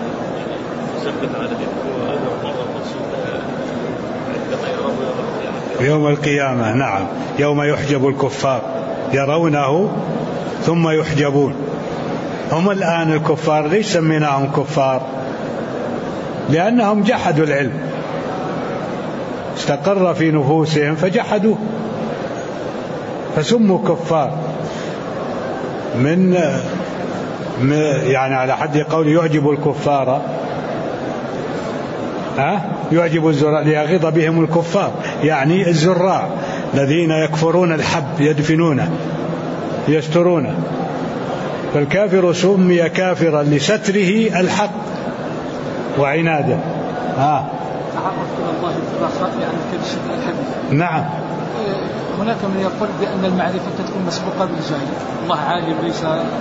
A: يوم القيامة، نعم، يوم يحجب الكفار يرونه ثم يحجبون. هم الآن الكفار ليش سميناهم كفار؟ لأنهم جحدوا العلم، استقر في نفوسهم فجحدوه فسموا كفار، من يعني على حد قول يعجب الكفار يعجب الزراع ليغيظ بهم الكفار، يعني الزراع الذين يكفرون الحب يدفنونه يسترونه، فالكافر سمي كافرا لستره الحق وعناده.
D: تعرف إلى الله بالرخاء يعني كبشر الحديث.
A: نعم.
D: هناك من يقول بأن المعرفة تكون مسبوقة بالجهل، الله عالم ليس.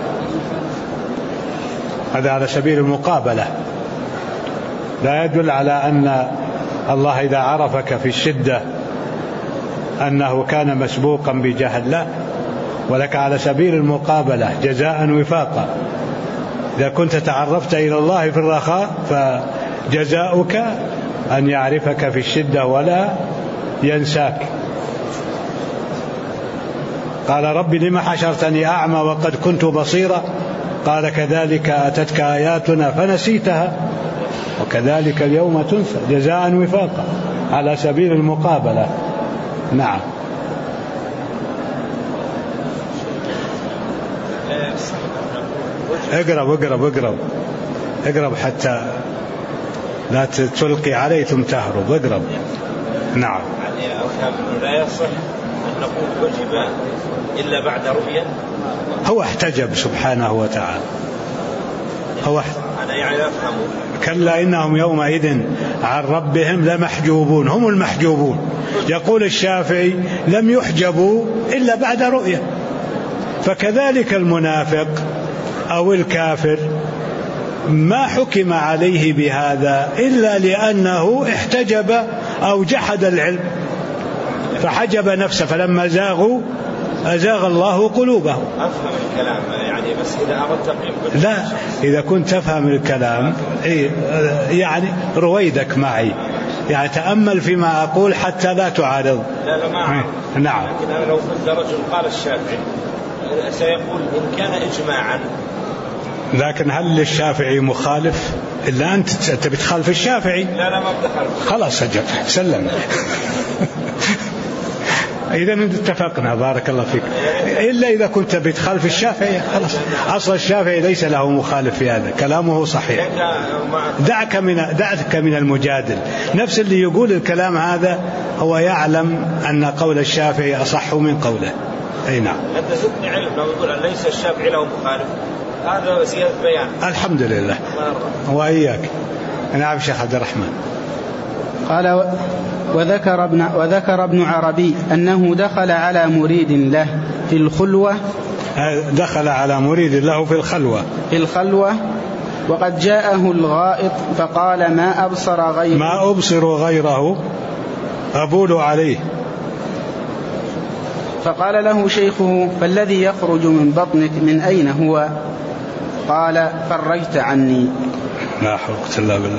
A: هذا على سبيل المقابلة، لا يدل على أن الله إذا عرفك في الشدة أنه كان مسبوقا بجهل، لا، ولك على سبيل المقابلة جزاء وفاقا. إذا كنت تعرفت إلى الله في الرخاء فجزاؤك أن يعرفك في الشدة ولا ينساك. قال رب لم حشرتني أعمى وقد كنت بصيرا، قال كذلك أتتك آياتنا فنسيتها وكذلك اليوم تنسى، جزاء وفاقا على سبيل المقابلة. نعم. اقرب حتى لا تلقي عليه ثم تهرب. اقرب. نعم.
E: لا يصح أن نقول وجب إلا بعد رؤية.
A: هو احتجب سبحانه وتعالى.
E: أنا يعني أفهم.
A: كلا إنهم يومئذ عن ربهم لمحجوبون، هم المحجوبون. يقول الشافعي لم يحجبوا إلا بعد رؤية، فكذلك المنافق أو الكافر ما حكم عليه بهذا إلا لأنه احتجب أو جحد العلم فحجب نفسه، فلما زاغوا أزاغ الله قلوبهم.
E: أفهم الكلام يعني، بس إذا أردت
A: لا، إذا كنت تفهم الكلام يعني رويدك معي، يعني تأمل فيما أقول حتى لا تعارض.
E: لا ما
A: نعم.
E: لكن أنا لو قلت رجل قال الشافعي سيقول إن كان إجماعا،
A: لكن هل الشافعي مخالف؟ إلا أنت بتخالف الشافعي.
E: لا ما بدخل.
A: خلاص سجل سلم. إذا اتفقنا بارك الله فيك. إلا إذا كنت بتخالف الشافعي خلاص، أصل الشافعي ليس له مخالف في هذا، كلامه صحيح. دعك من المجادل. نفس اللي يقول الكلام هذا هو يعلم أن قول الشافعي أصح من قوله. أي نعم.
E: أنت زدني علم لو يقول ليس الشافعي له مخالف، هذا زيادة بيان.
A: الحمد لله. وإياك. نعم شيخ عبد الرحمن.
C: قال وذكر ابن عربي أنه دخل على مريد له في الخلوة.
A: دخل على مريد له في الخلوة
C: وقد جاءه الغائط فقال ما أبصر غيره
A: أبول عليه.
C: فقال له شيخه فالذي يخرج من بطنك من أين هو؟ قال فرجت عني.
A: لا حول إلا بالله.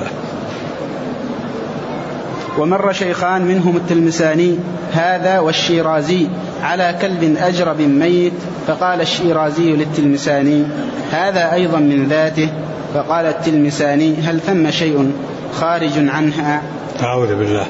C: ومر شيخان منهم التلمساني هذا والشيرازي على كلب أجرب ميت، فقال الشيرازي للتلمساني هذا أيضا من ذاته، فقال التلمساني هل ثم شيء خارج عنها؟
A: أعوذ بالله.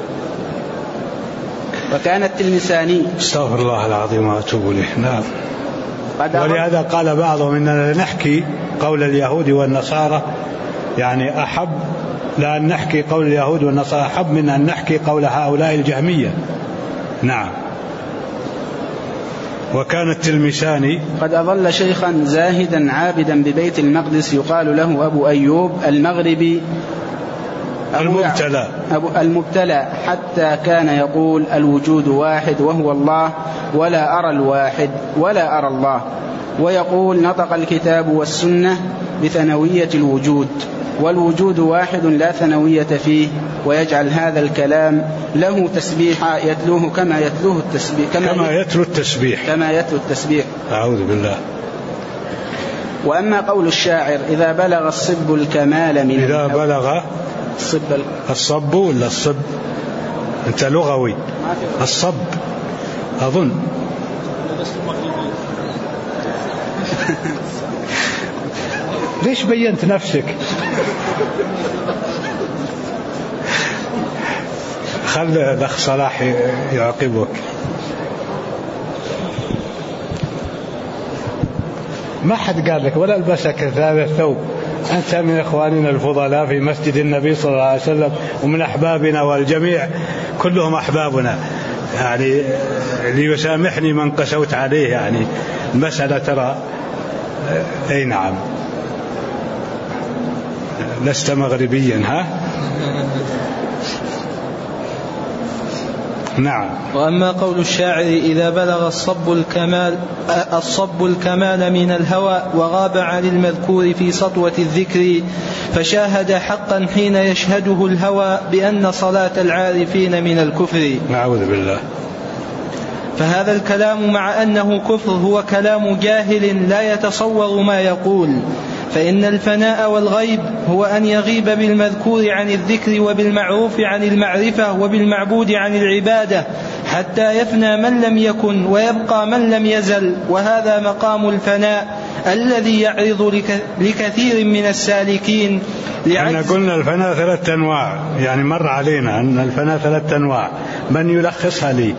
C: وكان التلمساني
A: استغفر الله العظيم وأتوب إليه. نعم. ولهذا قال بعضهم إننا نحكي قول اليهود والنصارى، يعني أحب لأن نحكي قول اليهود والنصارى أحب من أن نحكي قول هؤلاء الجهمية. نعم. وكان التلمساني
C: قد أظل شيخا زاهدا عابدا ببيت المقدس يقال له أبو أيوب المغربي المبتلى حتى كان يقول الوجود واحد وهو الله ولا أرى الواحد ولا أرى الله، ويقول نطق الكتاب والسنة بثنوية الوجود، والوجود واحد لا ثنوية فيه، ويجعل هذا الكلام له تسبيحا يتلوه كما يتلو التسبيح.
A: أعوذ بالله.
C: وأما قول الشاعر إذا بلغ الصب الكمال من
A: إذا بلغ الصب ولا الصب؟ أنت لغوي. الصب أظن. ليش بينت نفسك؟ خل الأخ صلاح يعاقبك. ما حد قال لك ولا ألبسك هذا الثوب، أنت من إخواننا الفضلاء في مسجد النبي صلى الله عليه وسلم ومن أحبابنا، والجميع كلهم أحبابنا، يعني ليسامحني من قسوت عليه، يعني المسألة ترى أي نعم لست مغربيا. ها نعم.
B: وأما قول الشاعر إذا بلغ الصب الكمال من الهوى وغاب عن المذكور في سطوة الذكر، فشاهد حقا حين يشهده الهوى بأن صلاة العارفين من الكفر.
A: نعوذ بالله.
B: فهذا الكلام مع أنه كفر هو كلام جاهل لا يتصور ما يقول، فإن الفناء والغيب هو أن يغيب بالمذكور عن الذكر وبالمعروف عن المعرفة وبالمعبود عن العبادة حتى يفنى من لم يكن ويبقى من لم يزل، وهذا مقام الفناء الذي يعرض لكثير من السالكين.
A: احنا قلنا الفناء 3 أنواع، يعني مر علينا أن الفناء 3 أنواع، من يلخصها لي؟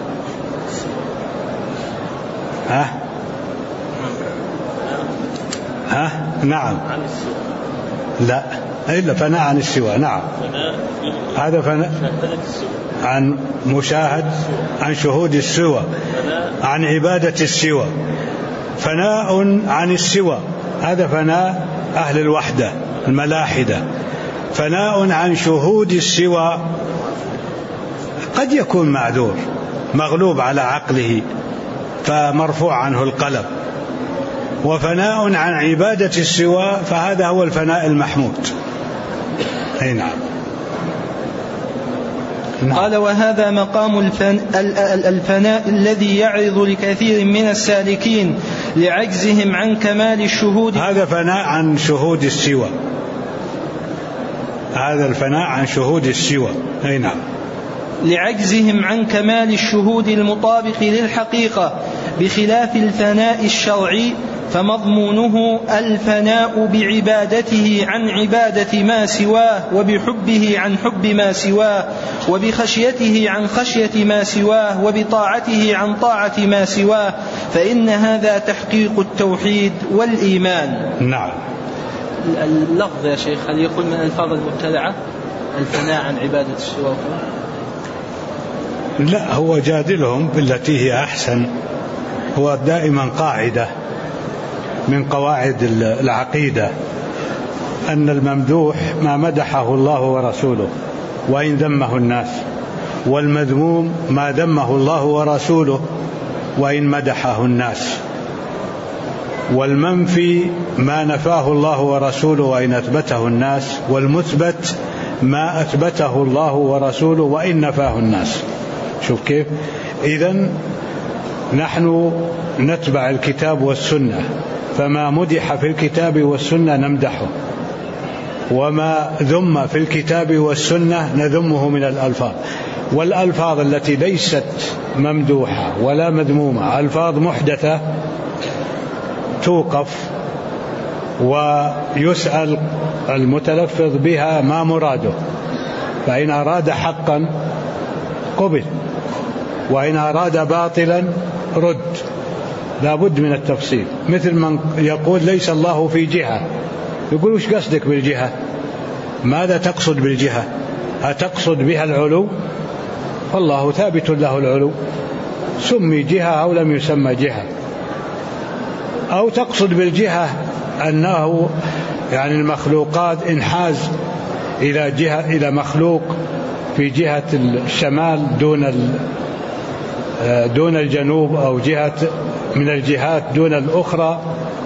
A: نعم. لا إلا فناء عن السوى. نعم هذا فناء عن مشاهد، عن شهود السوى، عن عبادة السوى. فناء عن السوى هذا فناء أهل الوحدة الملاحدة. فناء عن شهود السوى قد يكون معذور مغلوب على عقله فمرفوع عنه القلم. وفناء عن عبادة السوى فهذا هو الفناء المحمود. أي نعم.
B: قال وهذا مقام الفناء الذي يعرض لكثير من السالكين لعجزهم عن كمال الشهود.
A: هذا فناء عن شهود السوى، هذا الفناء عن شهود السوى. أي نعم.
B: لعجزهم عن كمال الشهود المطابق للحقيقة، بخلاف الفناء الشرعي فمضمونه الفناء بعبادته عن عبادة ما سواه، وبحبه عن حب ما سواه، وبخشيته عن خشية ما سواه، وبطاعته عن طاعة ما سواه، فإن هذا تحقيق التوحيد والإيمان.
A: نعم.
B: اللفظ يا شيخ هل يقول من الفاظ المبتدعة الفناء عن عبادة السواه؟
A: لا، هو جادلهم بالتي هي أحسن. هو دائما قاعدة من قواعد العقيدة أن الممدوح ما مدحه الله ورسوله وإن ذمه الناس، والمذموم ما ذمه الله ورسوله وإن مدحه الناس، والمنفي ما نفاه الله ورسوله وإن أثبته الناس، والمثبت ما أثبته الله ورسوله وإن نفاه الناس. شوف كيف؟ إذن نحن نتبع الكتاب والسنة، فما مدح في الكتاب والسنة نمدحه، وما ذم في الكتاب والسنة نذمه من الألفاظ. والألفاظ التي ليست ممدوحة ولا مذمومة ألفاظ محدثة توقف ويسأل المتلفظ بها ما مراده، فإن أراد حقا قبل، وإن أراد باطلا رد. لا بد من التفصيل. مثل من يقول ليس الله في جهة، يقول وش قصدك بالجهة؟ ماذا تقصد بالجهة؟ أتقصد بها العلو؟ فالله ثابت له العلو، سمي جهة أو لم يسمى جهة، أو تقصد بالجهة أنه يعني المخلوقات انحاز إلى جهة، إلى مخلوق في جهة الشمال دون الجنوب، أو جهة من الجهات دون الأخرى.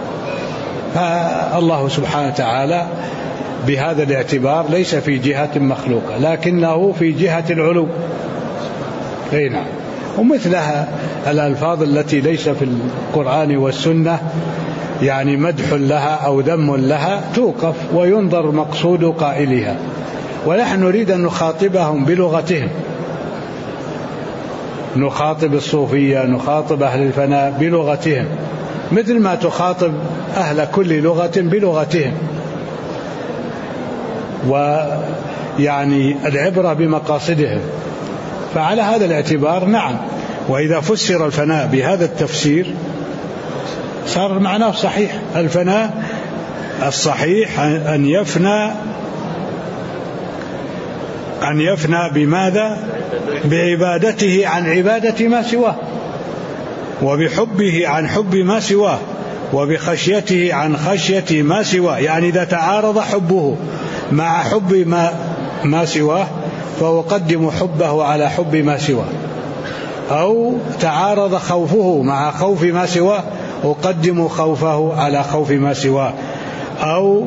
A: فالله سبحانه وتعالى بهذا الاعتبار ليس في جهة مخلوقة، لكنه في جهة العلو. نعم. ومثلها الألفاظ التي ليس في القرآن والسنة يعني مدح لها أو ذم لها توقف وينظر مقصود قائلها، ونحن نريد أن نخاطبهم بلغتهم، نخاطب الصوفية، نخاطب أهل الفناء بلغتهم، مثل ما تخاطب أهل كل لغة بلغتهم. ويعني العبرة بمقاصدهم. فعلى هذا الاعتبار نعم، وإذا فسر الفناء بهذا التفسير صار معناه صحيح. الفناء الصحيح أن يفنى بماذا؟ بعبادته عن عبادة ما سواه، وبحبه عن حب ما سواه، وبخشيته عن خشية ما سواه. يعني إذا تعارض حبه مع حب ما سواه فأقدم حبه على حب ما سواه، أو تعارض خوفه مع خوف ما سواه أقدم خوفه على خوف ما سواه، أو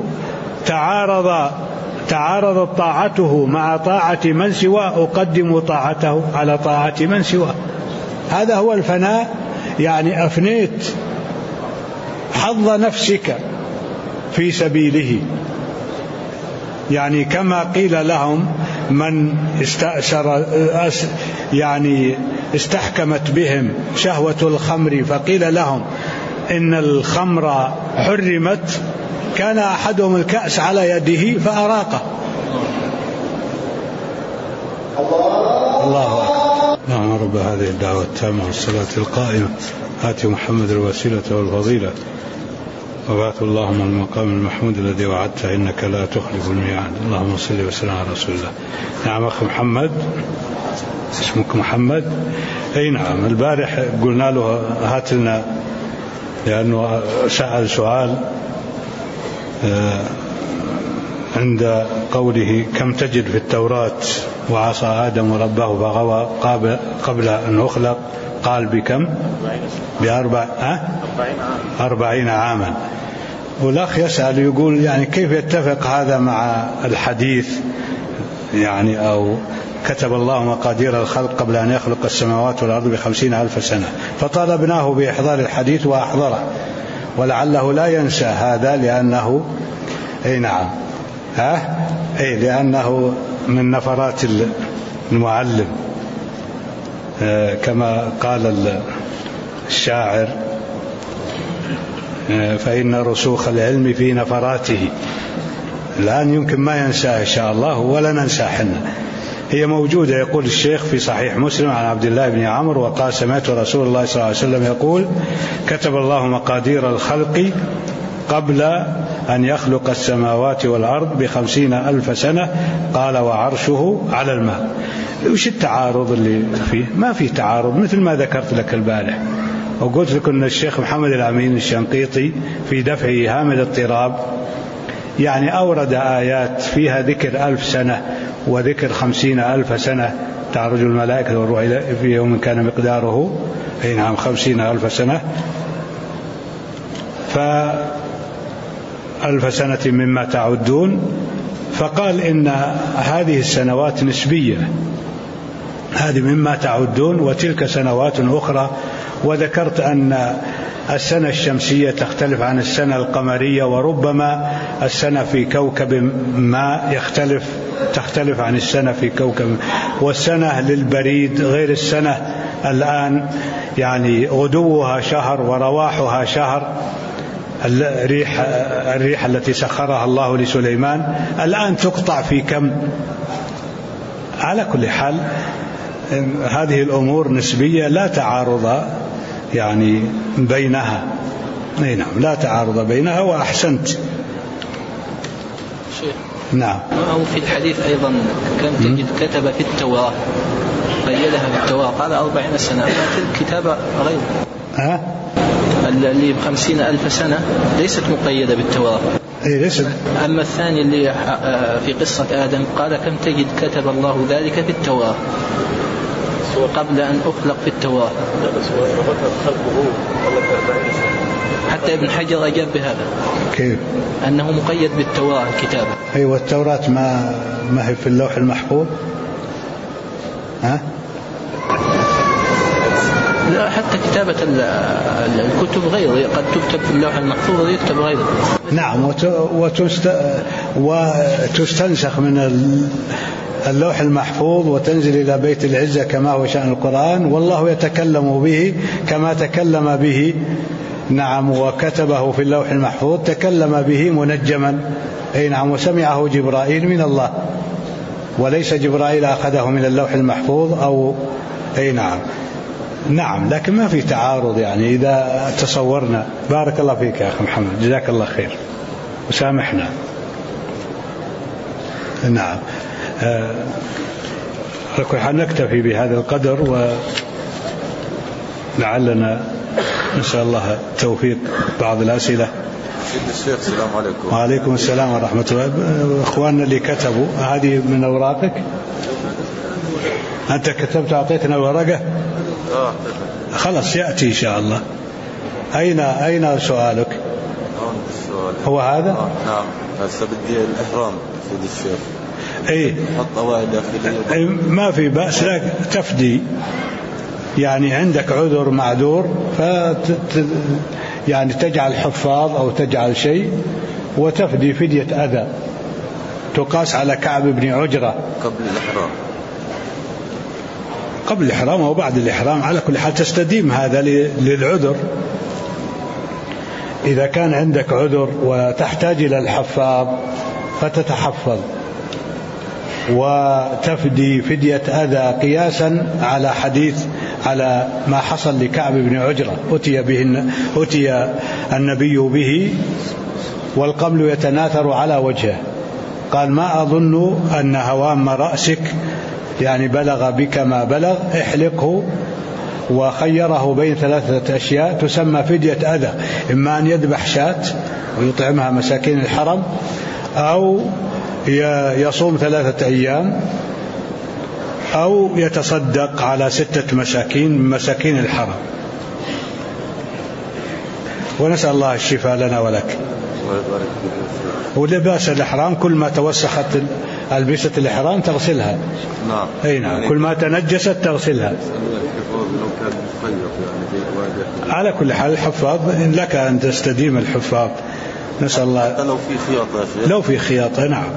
A: تعارضت طاعته مع طاعة من سواه أقدم طاعته على طاعة من سواه. هذا هو الفناء. يعني أفنيت حظ نفسك في سبيله. يعني كما قيل لهم من استحكمت بهم شهوة الخمر فقيل لهم إن الخمر حرمت، كان أحدهم الكأس على يده فأراقه. الله أكبر. نعم. رب هذه الدعوة التامة والصلاة القائمة آت محمد الوسيلة والفضيلة وبعث اللهم المقام المحمود الذي وعدت إنك لا تخلف الميعاد. اللهم صل وسلم على رسول الله. نعم أخ محمد، اسمك محمد؟ أي نعم. البارح قلنا له هات لنا، لأنه سأل سؤال عند قوله كم تجد في التوراة وعصى آدم ربه فغوى قبل أن أخلق، قال بكم؟ ب40 عاما. والأخ يسأل يقول يعني كيف يتفق هذا مع الحديث، يعني أو كتب الله مقادير الخلق قبل أن يخلق السماوات والأرض ب50,000 سنة. فطالبناه بإحضار الحديث وأحضره، ولعله لا ينسى هذا لأنه نعم لأنه من نفرات المعلم، كما قال الشاعر فإن رسوخ العلم في نفراته. الآن يمكن ما ينسى إن شاء الله ولا ننسى حنا. هي موجودة. يقول الشيخ في صحيح مسلم عن عبد الله بن عمرو وقال سمعت رسول الله صلى الله عليه وسلم يقول كتب الله مقادير الخلق قبل أن يخلق السماوات والأرض ب50,000 سنة، قال وعرشه على الماء. وش التعارض اللي فيه؟ ما في تعارض، مثل ما ذكرت لك البارح وقلت لك أن الشيخ محمد الأمين الشنقيطي في دفع إيهام الاضطراب يعني أورد آيات فيها ذكر 1000 سنة وذكر 50,000 سنة تعرج الملائكة والروح في يوم كان مقداره 50,000 سنة، ف1000 سنة مما تعدون. فقال إن هذه السنوات نسبية، هذه مما تعدون وتلك سنوات أخرى. وذكرت أن السنة الشمسية تختلف عن السنة القمرية، وربما السنة في كوكب ما تختلف عن السنة في كوكب، والسنة للبريد غير السنة الآن، يعني غدوها شهر ورواحها شهر. الريح التي سخرها الله لسليمان الآن تقطع في كم. على كل حال هذه الأمور نسبية لا تعارض يعني بينها. نعم لا تعارض بينها. وأحسنت.
F: شيخ.
A: نعم.
F: معه في الحديث أيضا كم تجد كتب في التوراة، فهي قيدها بالتوراة، قال 40 سنة، الكتابة غير اللي ب50,000 سنة ليست مقيدة بالتوراة. أما الثاني اللي في قصة آدم قال كم تجد كتب الله ذلك في التوراة قبل أن أخلق في التوراة. حتى ابن حجر أجاب بهذا
A: كيف؟
F: أنه مقيد بالتوراة الكتابة.
A: أيوة، التوراة ما هي في اللوح المحفوظ؟
F: لا، حتى كتابة الكتب غير، قد تكتب في اللوح المحفوظ ويكتب غيره.
A: نعم، وتستنسخ من اللوح المحفوظ وتنزل إلى بيت العزة كما هو شأن القرآن، والله يتكلم به كما تكلم به. نعم، وكتبه في اللوح المحفوظ، تكلم به منجما. أي نعم، وسمعه جبرائيل من الله، وليس جبرائيل أخذه من اللوح المحفوظ أو أي نعم. نعم، لكن ما في تعارض يعني إذا تصورنا. بارك الله فيك يا أخي محمد، جزاك الله خير وسامحنا. نعم، نكتفي بهذا القدر، ولعلنا نسأل الله التوفيق. بعض الأسئلة.
G: الشيخ السلام عليكم.
A: وعليكم السلام ورحمة الله. إخواننا اللي كتبوا، هذه من أوراقك؟ أنت كتبت أعطيتنا ورقة؟ خلاص يأتي إن شاء الله. أين سؤالك؟ هو هذا؟
G: نعم، هسه بدي الإحرام سيد الشيخ.
A: إيه،
G: حط أوائل داخلية.
A: ما في بأس، لك تفدي يعني عندك عذر معذور، يعني تجعل حفاظ أو تجعل شيء وتفدي فدية أذى تقاس على كعب بن عجرة قبل الإحرام أو بعد الإحرام. على كل حال تستديم هذا للعذر. إذا كان عندك عذر وتحتاج إلى الحفاظ فتتحفظ وتفدي فدية أذى قياسا على ما حصل لكعب بن عجرة. أتي النبي به والقمل يتناثر على وجهه، قال ما أظن أن هوام رأسك يعني بلغ بك ما بلغ، احلقه. وخيره بين 3 أشياء تسمى فدية أذى، إما أن يذبح شاة ويطعمها مساكين الحرم، أو يصوم 3 أيام، أو يتصدق على 6 مساكين من مساكين الحرم. ونسأل الله الشفاء لنا ولك. ولباس الإحرام كل ما توسخت ألبسة الإحرام تغسلها.
G: نعم.
A: أي نعم، كل ما تنجست تغسلها. على كل حال الحفاظ لك أن تستديم الحفاظ. نسأل الله. لو في خياطة. نعم.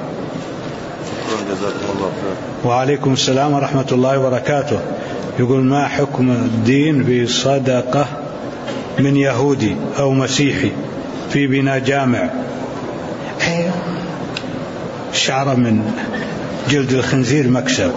A: وعليكم السلام ورحمة الله وبركاته. يقول ما حكم الدين بصدقة من يهودي أو مسيحي في بناء جامع؟ شعر من جلد الخنزير مكسب.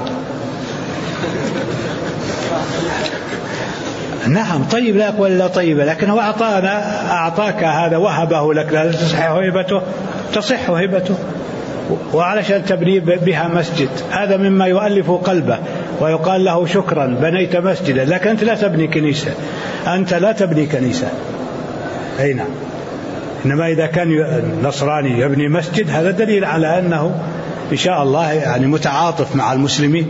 A: نعم، طيب لا أقول لا طيبة، لكن هو أعطاك هذا، وهبه لك، لا تصح هبته، تصح هبته، وعلشان تبني بها مسجد. هذا مما يؤلف قلبه ويقال له شكرا بنيت مسجدا، لكن أنت لا تبني كنيسة، أنت لا تبني كنيسة. أي نعم. إنما إذا كان نصراني يبني مسجد هذا دليل على أنه إن شاء الله يعني متعاطف مع المسلمين.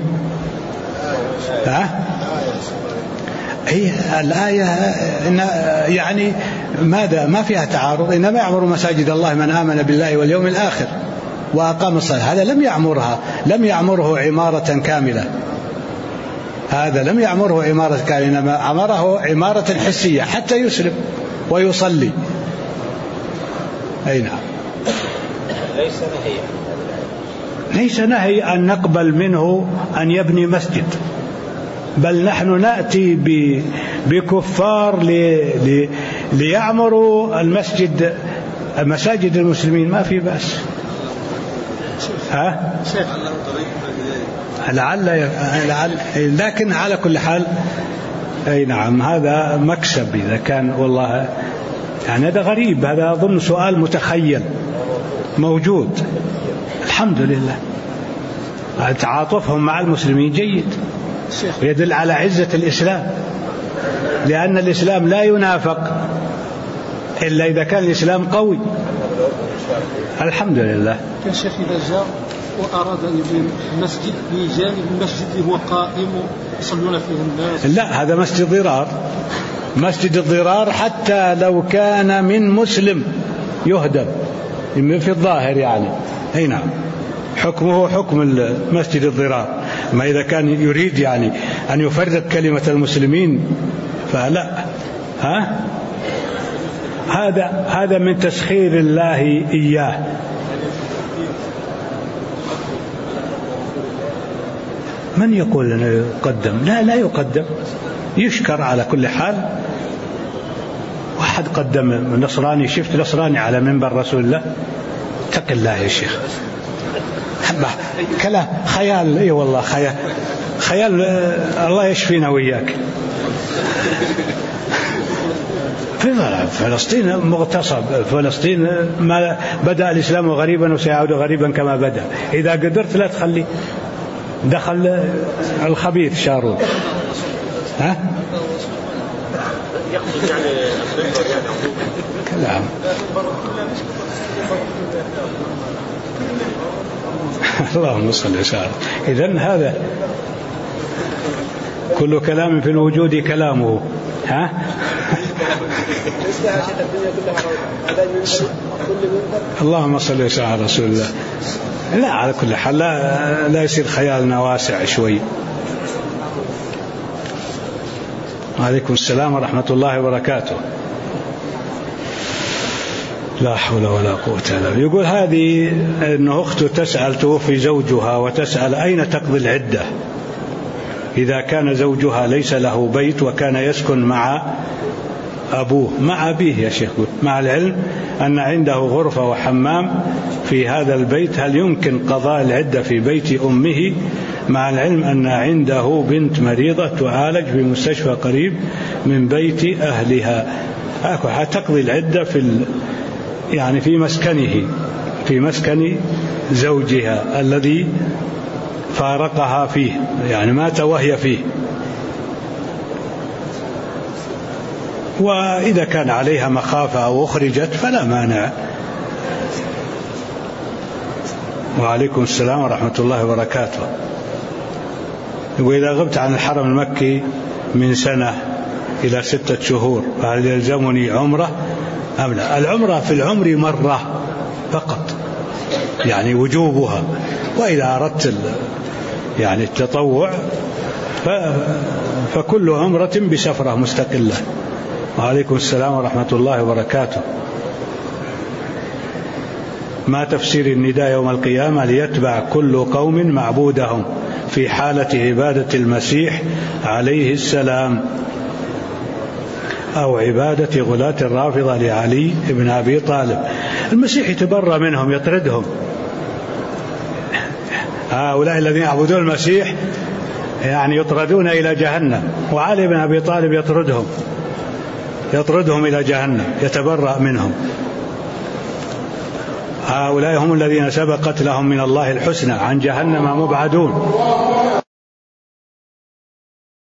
A: هي الآية يعني ماذا ما فيها تعارض. إنما يعمر مساجد الله من آمن بالله واليوم الآخر وأقام الصلاة. هذا لم يعمره عمارة كاملة. هذا لم يعمره عمارة كاملة، إنما عمره عمارة حسية حتى يسلم ويصلي. أي نعم. ليس نهي أن نقبل منه أن يبني مسجد، بل نحن نأتي بكفار ليعمروا المسجد، مساجد المسلمين، ما في بأس. لعل لكن على كل حال أي نعم هذا مكسب إذا كان. والله يعني هذا غريب، هذا أظن سؤال متخيل موجود. الحمد لله تعاطفهم مع المسلمين جيد. يدل على عزة الإسلام، لأن الإسلام لا ينافق إلا إذا كان الإسلام قوي. الحمد لله.
D: يا شيخ إذا جاء وأراد أن يبني مسجد بجانب المسجد اللي هو قائم يصلون فيه الناس،
A: لا، هذا مسجد ضرار. مسجد الضرار حتى لو كان من مسلم يهدم في الظاهر يعني. أي نعم، حكمه حكم المسجد الضرار. ما إذا كان يريد يعني أن يفرق كلمة المسلمين فلا. هذا من تسخير الله إياه. من يقول أنه يقدم؟ لا يقدم، يشكر على كل حال. واحد قدم نصراني، شفت نصراني على منبر رسول الله، اتق الله يا شيخ. كلام خيال. اي والله خيال. الله يشفينا وياك. في فلسطين مغتصب. فلسطين ما بدأ الإسلام غريبا وسيعود غريبا كما بدأ. إذا قدرت لا تخلي دخل الخبيث شارون. كلام. اللهم صل وسلم. إذن هذا كل كلام في الوجود كلامه. اللهم صل وسلم على رسول الله. لا، على كل حال لا يصير خيالنا واسع شوي. وعليكم السلام ورحمة الله وبركاته. لا حول ولا قوة إلا بالله. يقول هذه أنه أخته تسأل توفي زوجها وتسأل أين تقضي العدة إذا كان زوجها ليس له بيت وكان يسكن مع أبوه. مع أبيه يا شيخ، مع العلم أن عنده غرفة وحمام في هذا البيت، هل يمكن قضاء العدة في بيت أمه مع العلم أن عنده بنت مريضة تعالج في مستشفى قريب من بيت أهلها؟ تقضي العدة يعني في مسكنه، في مسكن زوجها الذي فارقها فيه، يعني مات وهي فيه. وإذا كان عليها مخافة أو أخرجت فلا مانع. وعليكم السلام ورحمة الله وبركاته. وإذا غبت عن الحرم المكي من سنة إلى 6 شهور فهل يلزمني عمرة أم لا؟ العمرة في العمر مرة فقط، يعني وجوبها. وإذا أردت يعني التطوع فكل عمرة بسفرة مستقلة. وعليكم السلام ورحمة الله وبركاته. ما تفسير النداء يوم القيامة ليتبع كل قوم معبودهم في حالة عبادة المسيح عليه السلام أو عبادة غلاة الرافضة لعلي بن أبي طالب؟ المسيح يتبرى منهم، يطردهم. هؤلاء الذين يعبدون المسيح يعني يطردون إلى جهنم، وعلي بن أبي طالب يطردهم إلى جهنم، يتبرأ منهم. هؤلاء هم الذين سبقت لهم من الله الحسنى، عن جهنم مبعدون.